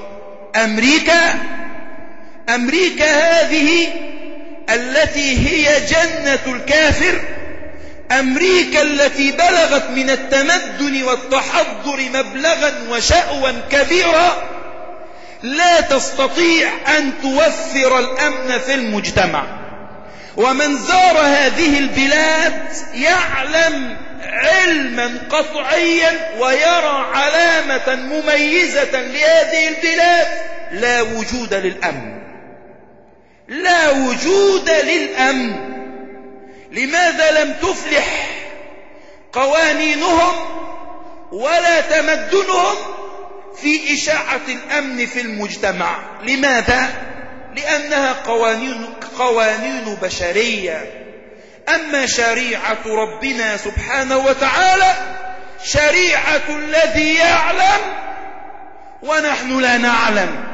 أمريكا هذه التي هي جنة الكافر، أمريكا التي بلغت من التمدن والتحضر مبلغا وشأوا كبيرا، لا تستطيع أن توفر الأمن في المجتمع. ومن زار هذه البلاد يعلم علما قطعيا ويرى علامة مميزة لهذه البلاد: لا وجود للأمن. لا وجود للأمن. لماذا لم تفلح قوانينهم ولا تمدنهم في إشاعة الأمن في المجتمع؟ لماذا؟ لأنها قوانين بشرية. أما شريعة ربنا سبحانه وتعالى شريعة الذي يعلم ونحن لا نعلم،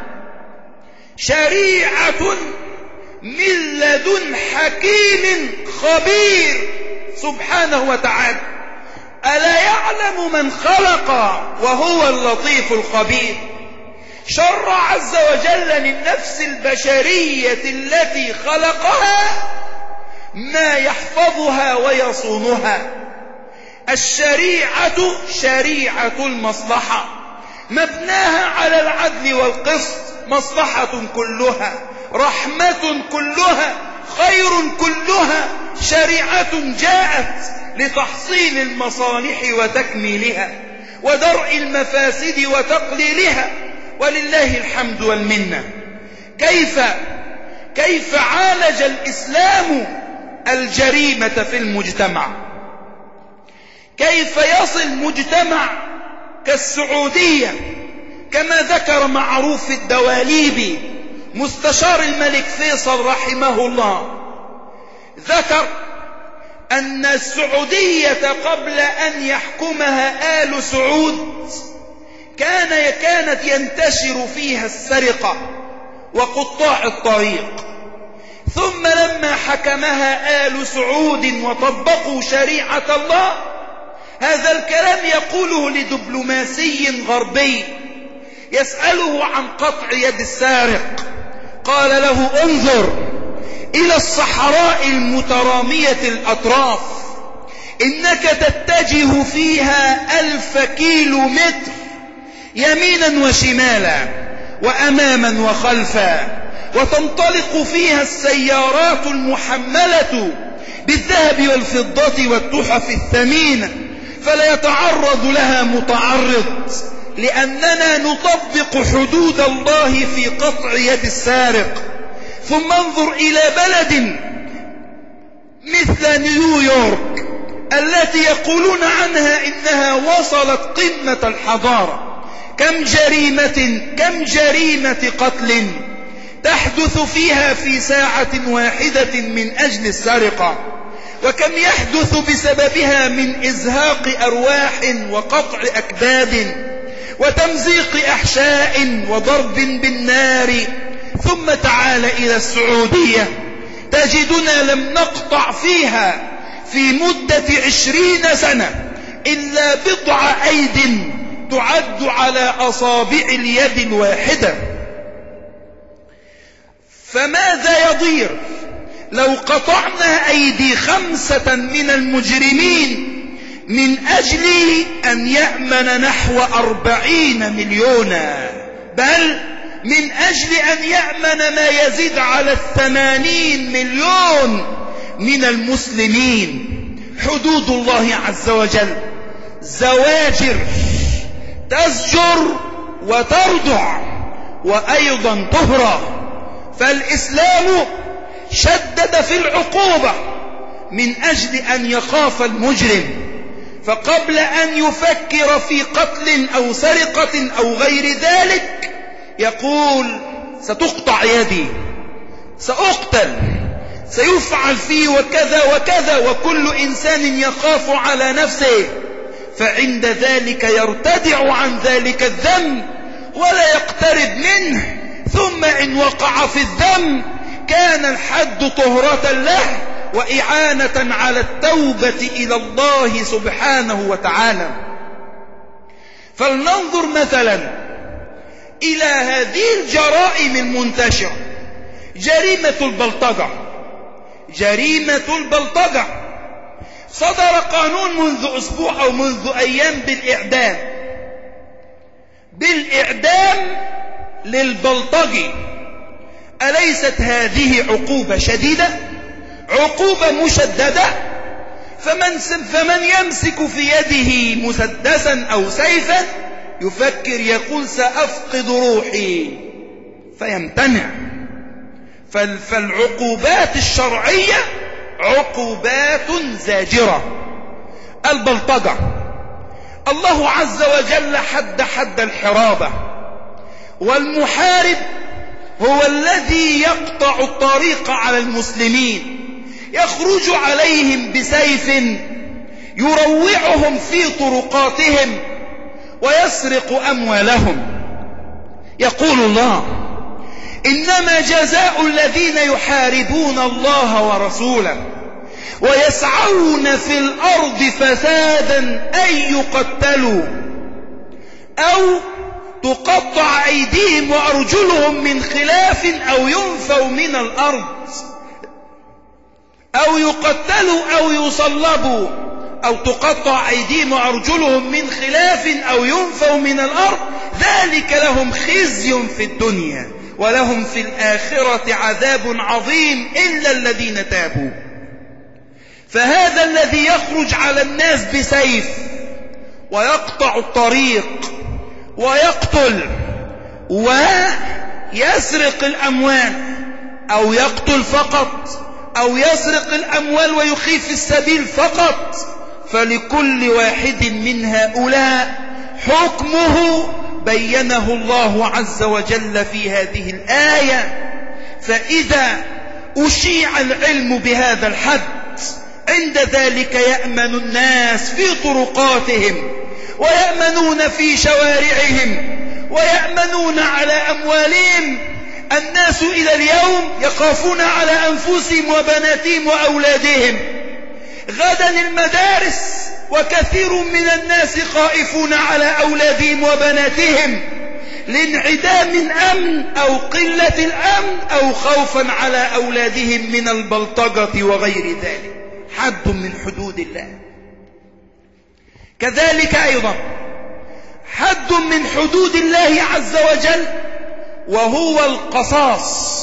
شريعة من لدن حكيم خبير سبحانه وتعالى. ألا يعلم من خلق وهو اللطيف الخبير؟ شرع عز وجل للنفس البشرية التي خلقها ما يحفظها ويصونها. الشريعة شريعة المصلحة، مبناها على العدل والقسط، مصلحة كلها، رحمة كلها، خير كلها. شريعة جاءت لتحصيل المصالح وتكميلها ودرء المفاسد وتقليلها، ولله الحمد والمنة. كيف عالج الإسلام الجريمة في المجتمع؟ كيف يصل مجتمع كالسعودية، كما ذكر معروف الدواليبي مستشار الملك فيصل رحمه الله، ذكر أن السعودية قبل أن يحكمها آل سعود كانت ينتشر فيها السرقة وقطاع الطريق، ثم لما حكمها آل سعود وطبقوا شريعة الله، هذا الكلام يقوله لدبلوماسي غربي يسأله عن قطع يد السارق، قال له: انظر إلى الصحراء المترامية الأطراف، إنك تتجه فيها 1000 كيلومتر يمينا وشمالا وأماما وخلفا، وتنطلق فيها السيارات المحملة بالذهب والفضة والتحف الثمينة، فلا يتعرض لها متعرض، لأننا نطبق حدود الله في قطع يد السارق. ثم انظر إلى بلد مثل نيويورك التي يقولون عنها إنها وصلت قمة الحضارة، كم جريمة قتل تحدث فيها في ساعة واحدة من أجل السرقة، وكم يحدث بسببها من إزهاق أرواح وقطع أكباد وتمزيق أحشاء وضرب بالنار. ثم تعال إلى السعودية تجدنا لم نقطع فيها في مدة 20 سنة إلا بضع أيد تعد على أصابع اليد الواحدة. فماذا يضير لو قطعنا أيدي 5 من المجرمين من أجل أن يأمن نحو 40 مليونا، بل من أجل أن يأمن ما يزيد على 80 مليون من المسلمين. حدود الله عز وجل زواجر تزجر وتردع وأيضا تهرى، فالإسلام شدد في العقوبة من أجل أن يخاف المجرم، فقبل أن يفكر في قتل أو سرقة أو غير ذلك يقول: ستقطع يدي، سأقتل، سيفعل في وكذا وكذا، وكل إنسان يخاف على نفسه، فعند ذلك يرتدع عن ذلك الذنب ولا يقترب منه. ثم إن وقع في الذنب كان الحد طهرة له وإعانة على التوبة إلى الله سبحانه وتعالى. فلننظر مثلا إلى هذه الجرائم المنتشرة، جريمة البلطجة. جريمة البلطجة صدر قانون منذ أسبوع أو منذ أيام بالإعدام للبلطجي. أليست هذه عقوبة شديدة، عقوبة مشددة؟ فمن يمسك في يده مسدسا أو سيفا يفكر يقول سأفقد روحي فيمتنع. فالعقوبات الشرعية عقوبات زاجرة. البلطجة الله عز وجل حد الحرابة، والمحارب هو الذي يقطع الطريق على المسلمين، يخرج عليهم بسيف يروعهم في طرقاتهم ويسرق أموالهم. يقول الله: إنما جزاء الذين يحاربون الله ورسوله ويسعون في الأرض فسادا أن يقتلوا أو تقطع أيديهم وأرجلهم من خلاف أو ينفوا من الأرض أو يقتلوا أو يصلبوا أو تقطع أيديهم وأرجلهم من خلاف أو ينفوا من الأرض، ذلك لهم خزي في الدنيا ولهم في الآخرة عذاب عظيم إلا الذين تابوا. فهذا الذي يخرج على الناس بسيف ويقطع الطريق ويقتل ويسرق الأموال، أو يقتل فقط أو يسرق الأموال ويخيف السبيل فقط، فلكل واحد من هؤلاء حكمه بينه الله عز وجل في هذه الآية. فإذا أشيع العلم بهذا الحد عند ذلك يأمن الناس في طرقاتهم ويأمنون في شوارعهم ويأمنون على أموالهم. الناس إلى اليوم يخافون على أنفسهم وبناتهم وأولادهم. غدا المدارس وكثير من الناس خائفون على أولادهم وبناتهم لانعدام الأمن أو قلة الأمن أو خوفا على أولادهم من البلطجة وغير ذلك. حد من حدود الله. كذلك أيضا حد من حدود الله عز وجل وهو القصاص.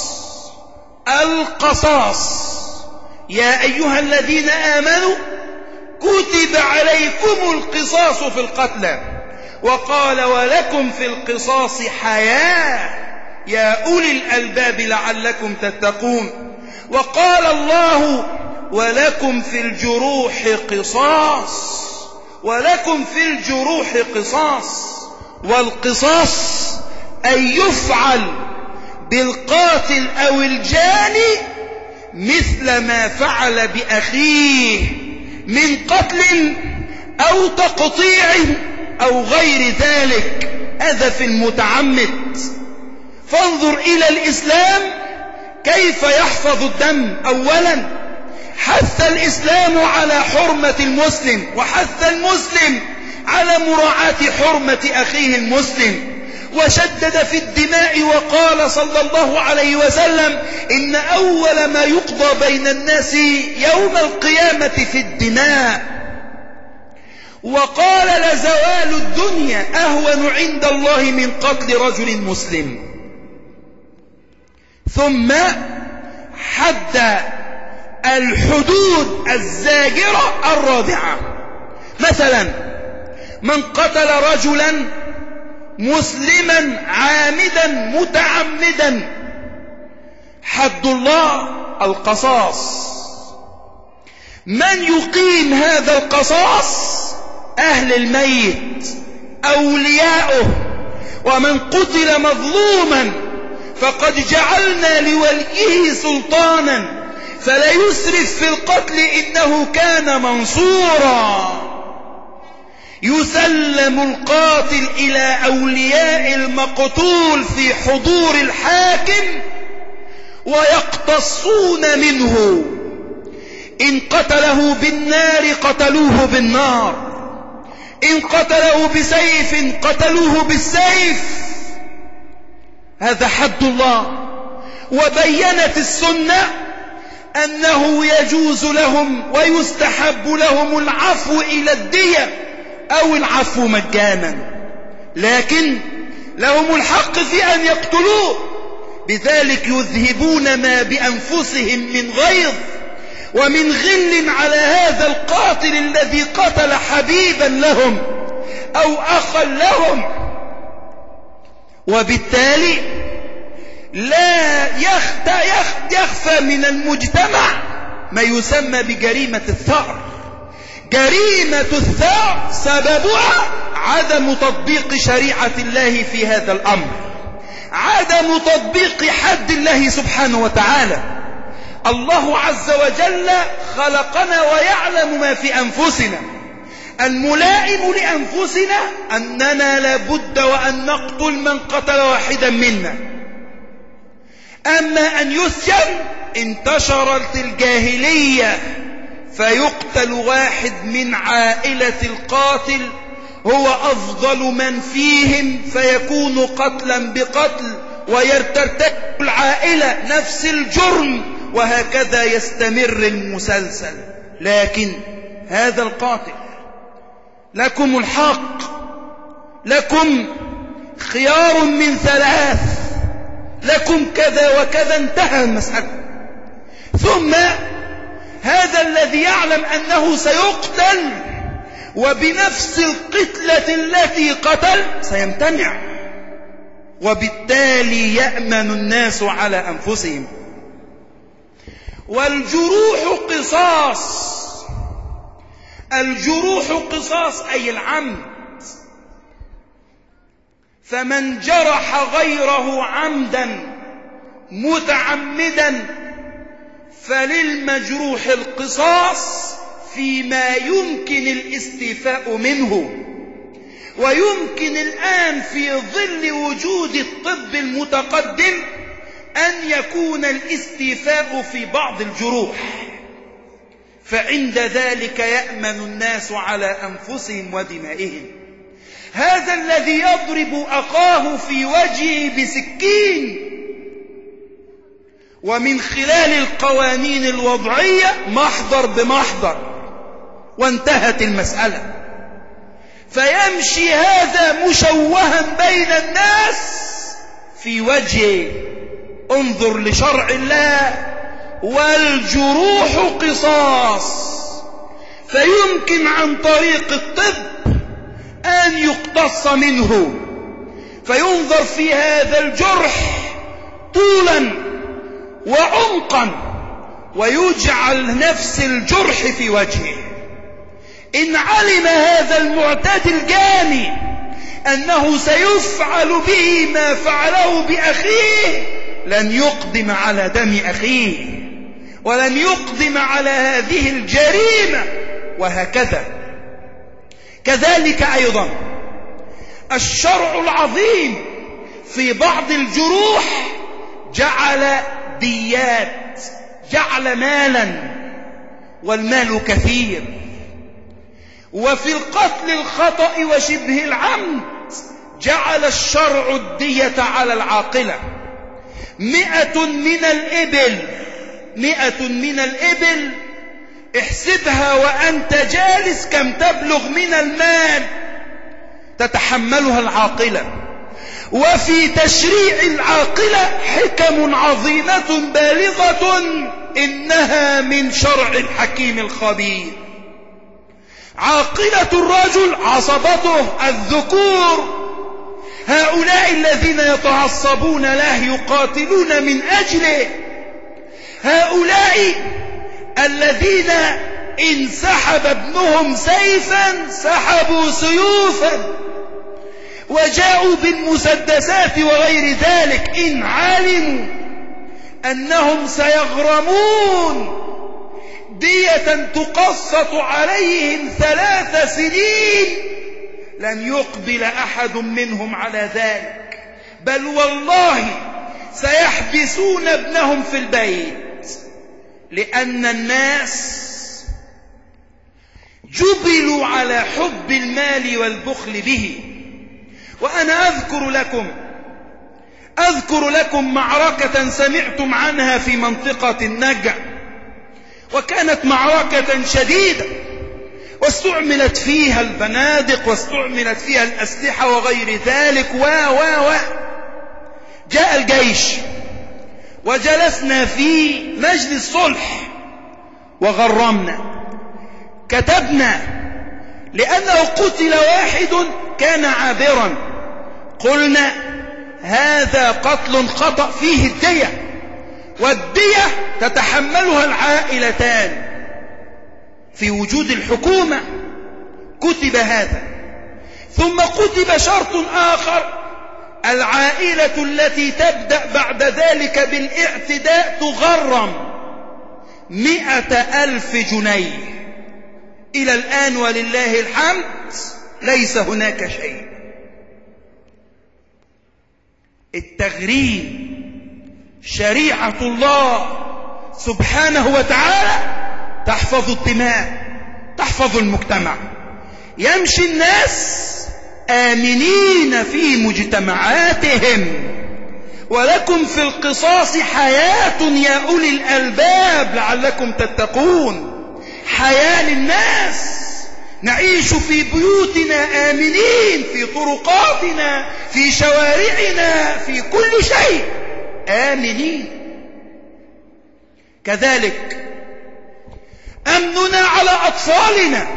القصاص: يا أيها الذين آمنوا كتب عليكم القصاص في القتلى، وقال: ولكم في القصاص حياة يا أولي الألباب لعلكم تتقون. وقال الله: ولكم في الجروح قصاص. ولكم في الجروح قصاص. والقصاص أن يفعل بالقاتل أو الجاني مثل ما فعل بأخيه من قتل أو تقطيع أو غير ذلك، هذا في المتعمد. فانظر إلى الإسلام كيف يحفظ الدم. أولا حث الإسلام على حرمة المسلم، وحث المسلم على مراعاة حرمة أخيه المسلم، وشدد في الدماء وقال صلى الله عليه وسلم: إن أول ما يقضى بين الناس يوم القيامة في الدماء. وقال: لزوال الدنيا أهون عند الله من قتل رجل مسلم. ثم حد الحدود الزاجرة الرابعة. مثلا من قتل رجلا مسلما عامدا متعمدا، حد الله القصاص. من يقيم هذا القصاص؟ أهل الميت، أولياؤه. ومن قتل مظلوما فقد جعلنا لوليه سلطانا فلا يسرف في القتل إنه كان منصورا. يسلم القاتل إلى أولياء المقتول في حضور الحاكم، ويقتصون منه. إن قتله بالنار قتلوه بالنار، إن قتله بسيف قتلوه بالسيف. هذا حد الله. وبينت السنة أنه يجوز لهم ويستحب لهم العفو إلى الدية أو العفو مجانا، لكن لهم الحق في أن يقتلوه، بذلك يذهبون ما بأنفسهم من غيظ ومن غل على هذا القاتل الذي قتل حبيبا لهم أو أخا لهم. وبالتالي لا يخفى من المجتمع ما يسمى بجريمة الثأر. جريمة الثأر سببها عدم تطبيق شريعة الله في هذا الأمر، عدم تطبيق حد الله سبحانه وتعالى. الله عز وجل خلقنا ويعلم ما في أنفسنا. الملائم لأنفسنا أننا لابد وأن نقتل من قتل واحدا منا. أما أن يسجن، انتشرت الجاهلية فيقتل واحد من عائلة القاتل هو أفضل من فيهم، فيكون قتلا بقتل، ويرتكب العائلة نفس الجرم، وهكذا يستمر المسلسل. لكن هذا القاتل لكم الحق، لكم خيار من ثلاث، لكم كذا وكذا، انتهى المسألة. ثم هذا الذي يعلم أنه سيقتل وبنفس القتلة التي قتل سيمتنع، وبالتالي يأمن الناس على أنفسهم. والجروح قصاص، الجروح قصاص أي العمد. فمن جرح غيره عمدا متعمدا فللمجروح القصاص فيما يمكن الاستيفاء منه. ويمكن الآن في ظل وجود الطب المتقدم أن يكون الاستيفاء في بعض الجروح، فعند ذلك يأمن الناس على أنفسهم ودمائهم. هذا الذي يضرب أخاه في وجهه بسكين ومن خلال القوانين الوضعية محضر بمحضر وانتهت المسألة، فيمشي هذا مشوها بين الناس في وجهه. انظر لشرع الله، والجروح قصاص، فيمكن عن طريق الطب أن يقتص منه، فينظر في هذا الجرح طولا وعمقا ويجعل نفس الجرح في وجهه. إن علم هذا المعتدي الجاني أنه سيفعل به ما فعله بأخيه لن يقدم على دم أخيه ولن يقدم على هذه الجريمة، وهكذا. كذلك أيضا الشرع العظيم في بعض الجروح جعل ديات، جعل مالا، والمال كثير. وفي القتل الخطأ وشبه العمد جعل الشرع الدية على العاقلة 100 من الإبل. 100 من الإبل احسبها وأنت جالس كم تبلغ من المال تتحملها العاقلة. وفي تشريع العاقلة حكم عظيمة بالغة، إنها من شرع الحكيم الخبير. عاقلة الرجل عصبته الذكور، هؤلاء الذين يتعصبون له يقاتلون من أجله، هؤلاء الذين إن سحب ابنهم سيفا سحبوا سيوفا وجاءوا بالمسدسات وغير ذلك، إن علموا أنهم سيغرمون دية تقسط عليهم 3 سنين لن يقبل أحد منهم على ذلك. بل والله سيحبسون ابنهم في البيت، لأن الناس جبلوا على حب المال والبخل به. وأنا أذكر لكم معركة سمعتم عنها في منطقة النجع، وكانت معركة شديدة، واستعملت فيها البنادق واستعملت فيها الأسلحة وغير ذلك جاء الجيش وجلسنا في مجلس صلح وغرمنا، كتبنا لأنه قتل واحد كان عابرا، قلنا هذا قتل خطأ فيه الدية، والدية تتحملها العائلتان. في وجود الحكومة كتب هذا، ثم كتب شرط آخر: العائلة التي تبدأ بعد ذلك بالاعتداء تغرم 100,000 جنيه. إلى الآن ولله الحمد ليس هناك شيء. التغريم شريعة الله سبحانه وتعالى تحفظ الدماء، تحفظ المجتمع، يمشي الناس آمنين في مجتمعاتهم. ولكم في القصاص حياة يا أولي الألباب لعلكم تتقون. حياة للناس، نعيش في بيوتنا آمنين، في طرقاتنا، في شوارعنا، في كل شيء آمنين. كذلك أمننا على أطفالنا.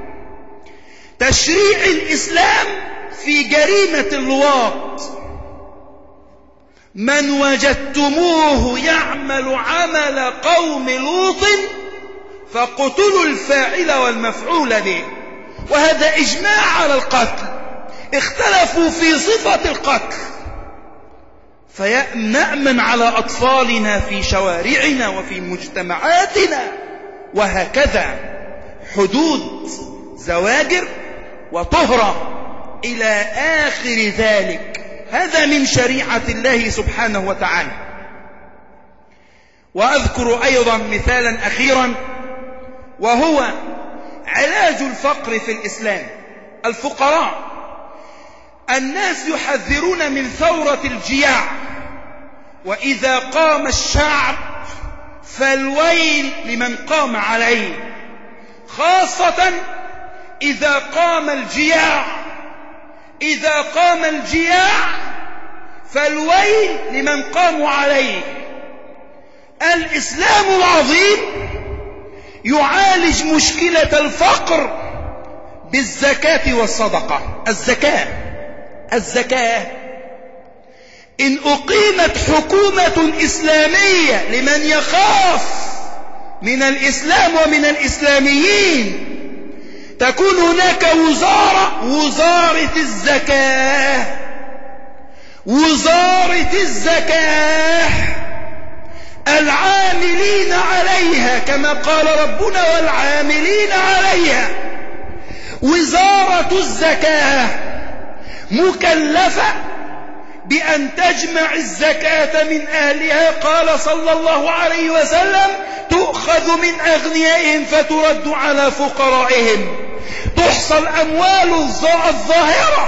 تشريع الإسلام في جريمة اللواط: من وجدتموه يعمل عمل قوم لوط فاقتلوا الفاعل والمفعول به. وهذا إجماع على القتل، اختلفوا في صفة القتل، فنأمن على أطفالنا في شوارعنا وفي مجتمعاتنا. وهكذا حدود زواجر وطهرة إلى آخر ذلك. هذا من شريعة الله سبحانه وتعالى. وأذكر أيضا مثالا أخيرا، وهو علاج الفقر في الإسلام. الفقراء، الناس يحذرون من ثورة الجياع، وإذا قام الشعب فالويل لمن قام عليه، خاصة إذا قام الجياع. إذا قام الجياع فالويل لمن قاموا عليه. الإسلام العظيم يعالج مشكلة الفقر بالزكاة والصدقة. الزكاة إن أقيمت حكومة إسلامية لمن يخاف من الإسلام ومن الإسلاميين، تكون هناك وزارة الزكاة. وزارة الزكاة العاملين عليها كما قال ربنا: والعاملين عليها. وزارة الزكاة مكلفة بأن تجمع الزكاة من أهلها. قال صلى الله عليه وسلم: تؤخذ من أغنيائهم فترد على فقرائهم. تحصى الأموال الظاهرة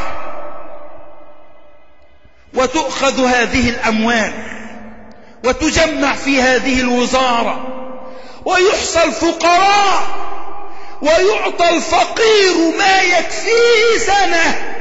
وتؤخذ هذه الأموال وتجمع في هذه الوزارة، ويحصى الفقراء ويعطى الفقير ما يكفيه سنة،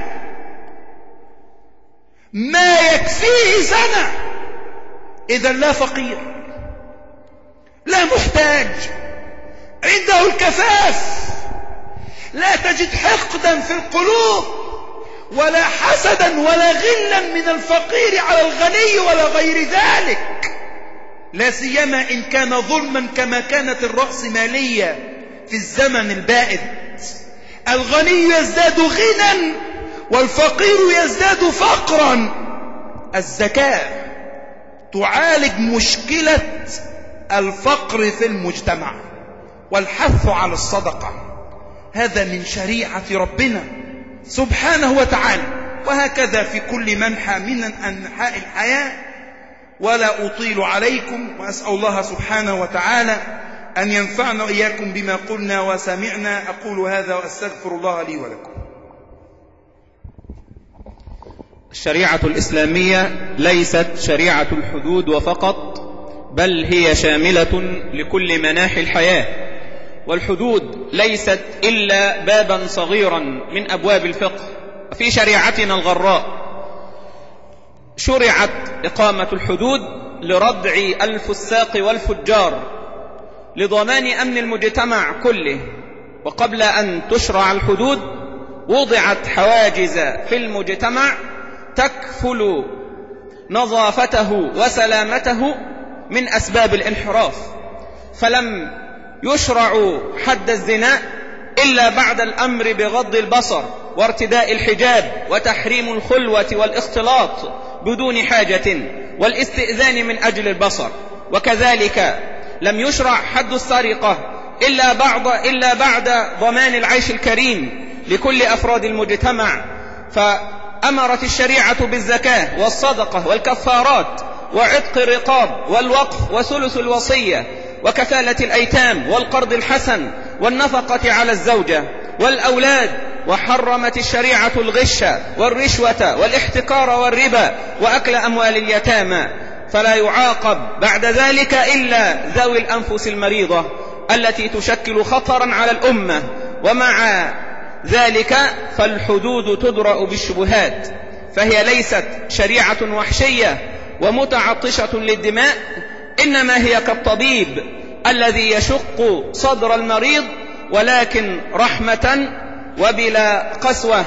ما يكفيه سنة. إذا لا فقير، لا محتاج، عنده الكفاف، لا تجد حقدا في القلوب ولا حسدا ولا غلا من الفقير على الغني ولا غير ذلك، لا سيما إن كان ظلما كما كانت الرأسمالية في الزمن البائد. الغني يزداد غنى والفقير يزداد فقرا. الزكاة تعالج مشكلة الفقر في المجتمع، والحث على الصدقة. هذا من شريعة ربنا سبحانه وتعالى. وهكذا في كل منحى من أنحاء الحياة. ولا أطيل عليكم، وأسأل الله سبحانه وتعالى أن ينفعنا إياكم بما قلنا وسمعنا. أقول هذا وأستغفر الله لي ولكم. الشريعة الإسلامية ليست شريعة الحدود وفقط، بل هي شاملة لكل مناحي الحياة. والحدود ليست إلا بابا صغيرا من أبواب الفقه. في شريعتنا الغراء شرعت إقامة الحدود لردع الفساق والفجار لضمان أمن المجتمع كله. وقبل أن تشرع الحدود وضعت حواجز في المجتمع تكفل نظافته وسلامته من أسباب الانحراف. فلم يشرع حد الزنا إلا بعد الأمر بغض البصر وارتداء الحجاب وتحريم الخلوة والاختلاط بدون حاجة والاستئذان من أجل البصر. وكذلك لم يشرع حد السرقة إلا بعد ضمان العيش الكريم لكل أفراد المجتمع. فأمرت الشريعة بالزكاة والصدقة والكفارات وعتق الرقاب والوقف وثلث الوصية وكفالة الأيتام والقرض الحسن والنفقة على الزوجة والأولاد. وحرمت الشريعة الغش والرشوة والاحتكار والربا وأكل أموال اليتامى. فلا يعاقب بعد ذلك إلا ذوي الأنفس المريضة التي تشكل خطرا على الأمة. ومع ذلك فالحدود تدرأ بالشبهات، فهي ليست شريعة وحشية ومتعطشة للدماء، إنما هي كالطبيب الذي يشق صدر المريض ولكن رحمة وبلا قسوة.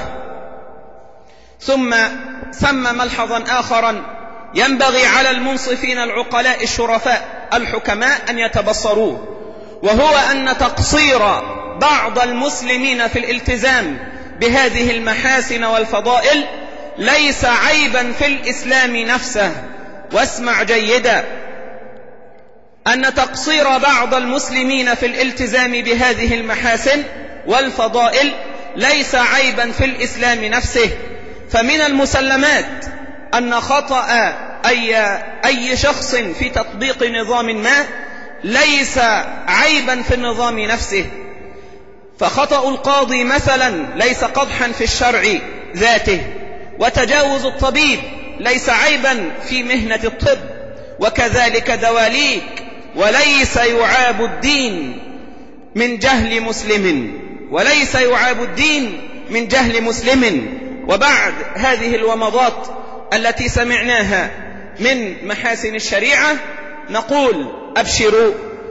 ثم ملحظا آخرا ينبغي على المنصفين العقلاء الشرفاء الحكماء أن يتبصروه، وهو أن تقصير بعض المسلمين في الالتزام بهذه المحاسن والفضائل ليس عيبا في الإسلام نفسه. واسمع جيدا، أن تقصير بعض المسلمين في الالتزام بهذه المحاسن والفضائل ليس عيبا في الإسلام نفسه. فمن المسلمات أن خطأ أي شخص في تطبيق نظام ما ليس عيبا في النظام نفسه. فخطأ القاضي مثلا ليس قدحا في الشرع ذاته، وتجاوز الطبيب ليس عيبا في مهنة الطب، وكذلك دواليك. وليس يعاب الدين من جهل مسلم، وليس يعاب الدين من جهل مسلم. وبعد هذه الومضات التي سمعناها من محاسن الشريعة نقول أبشروا،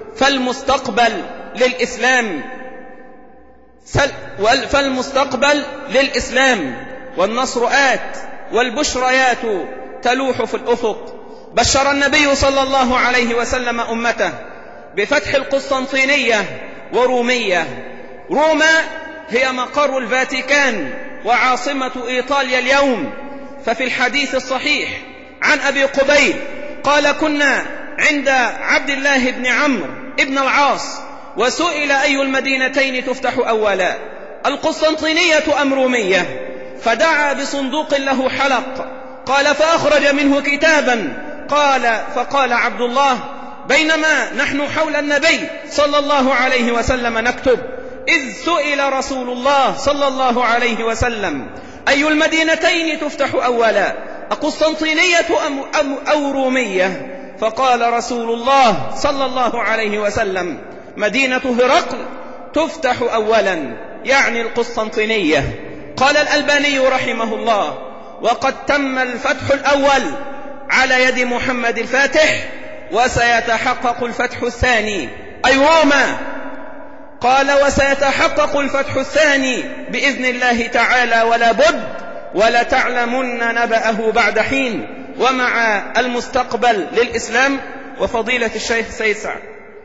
فالمستقبل للإسلام والنصر آت والبشريات تلوح في الأفق. بشر النبي صلى الله عليه وسلم أمته بفتح القسطنطينية ورومية. روما هي مقر الفاتيكان وعاصمة إيطاليا اليوم. ففي الحديث الصحيح عن أبي قبيل قال: كنا عند عبد الله بن عمرو ابن العاص وسئل أي المدينتين تفتح أولا، القسطنطينية أم رومية؟ فدعا بصندوق له حلق، قال: فأخرج منه كتابا. فقال عبد الله: بينما نحن حول النبي صلى الله عليه وسلم نكتب، إذ سئل رسول الله صلى الله عليه وسلم: أي المدينتين تفتح أولا، أقسطنطينية أو رومية؟ فقال رسول الله صلى الله عليه وسلم: مدينة هرقل تفتح أولا، يعني القسطنطينية. قال الألباني رحمه الله: وقد تم الفتح الأول على يد محمد الفاتح، وسيتحقق الفتح الثاني أي روما. قال: وسيتحقق الفتح الثاني بإذن الله تعالى ولا بد، ولتعلمن نبأه بعد حين. ومع المستقبل للإسلام وفضيلة الشيخ سيد سعد.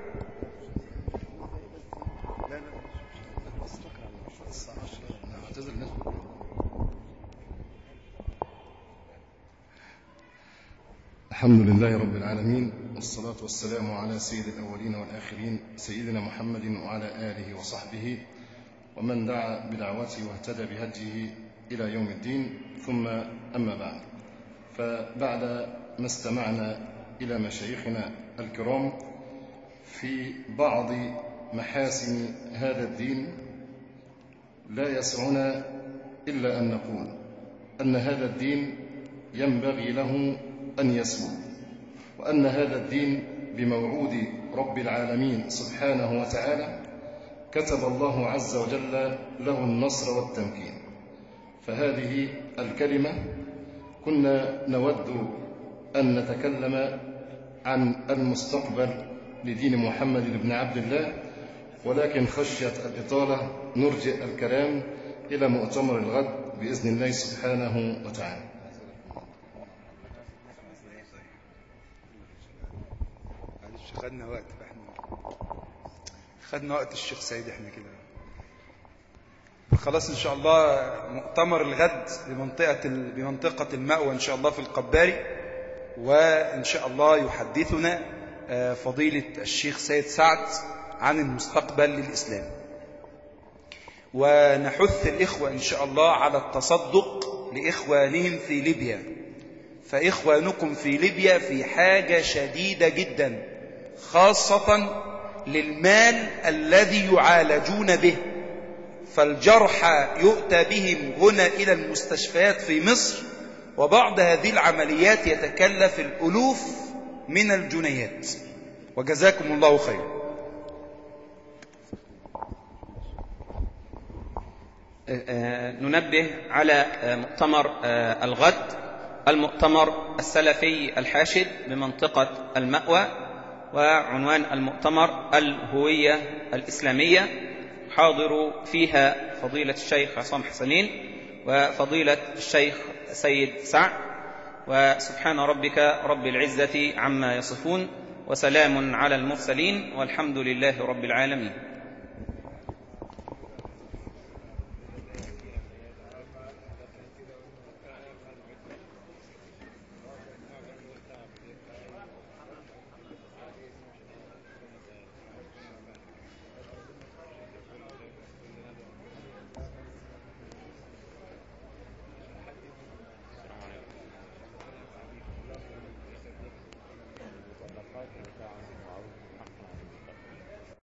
الحمد لله رب العالمين، والصلاة والسلام على سيد الأولين والآخرين سيدنا محمد وعلى آله وصحبه ومن دعا بدعوته واهتدى بهديه إلى يوم الدين. ثم أما بعد، فبعد ما استمعنا إلى مشايخنا الكرام في بعض محاسن هذا الدين، لا يسعنا إلا أن نقول أن هذا الدين ينبغي له أن يسمو، وأن هذا الدين بموعود رب العالمين سبحانه وتعالى كتب الله عز وجل له النصر والتمكين. فهذه الكلمة كنا نود أن نتكلم عن المستقبل لدين محمد بن عبد الله، ولكن خشية الإطالة نرجئ الكلام إلى مؤتمر الغد بإذن الله سبحانه وتعالى. خدنا وقت الشيخ سيد احنا كده خلاص. ان شاء الله مؤتمر الغد بمنطقة المأوى ان شاء الله في القباري، وان شاء الله يحدثنا فضيلة الشيخ سيد سعد عن المستقبل للإسلام، ونحث الإخوة إن شاء الله على التصدق لإخوانهم في ليبيا، فإخوانكم في ليبيا في حاجة شديدة جدا، خاصة للمال الذي يعالجون به. فالجرحى يؤتى بهم هنا إلى المستشفيات في مصر، وبعض هذه العمليات يتكلف الألوف من الجنيهات. وجزاكم الله خيرا. ننبه على مؤتمر الغد، المؤتمر السلفي الحاشد بمنطقة المأوى، وعنوان المؤتمر الهوية الإسلامية. حاضر فيها فضيلة الشيخ عصام حسنين وفضيلة الشيخ سيد سعد. وسبحان ربك رب العزة عما يصفون، وسلام على المرسلين، والحمد لله رب العالمين.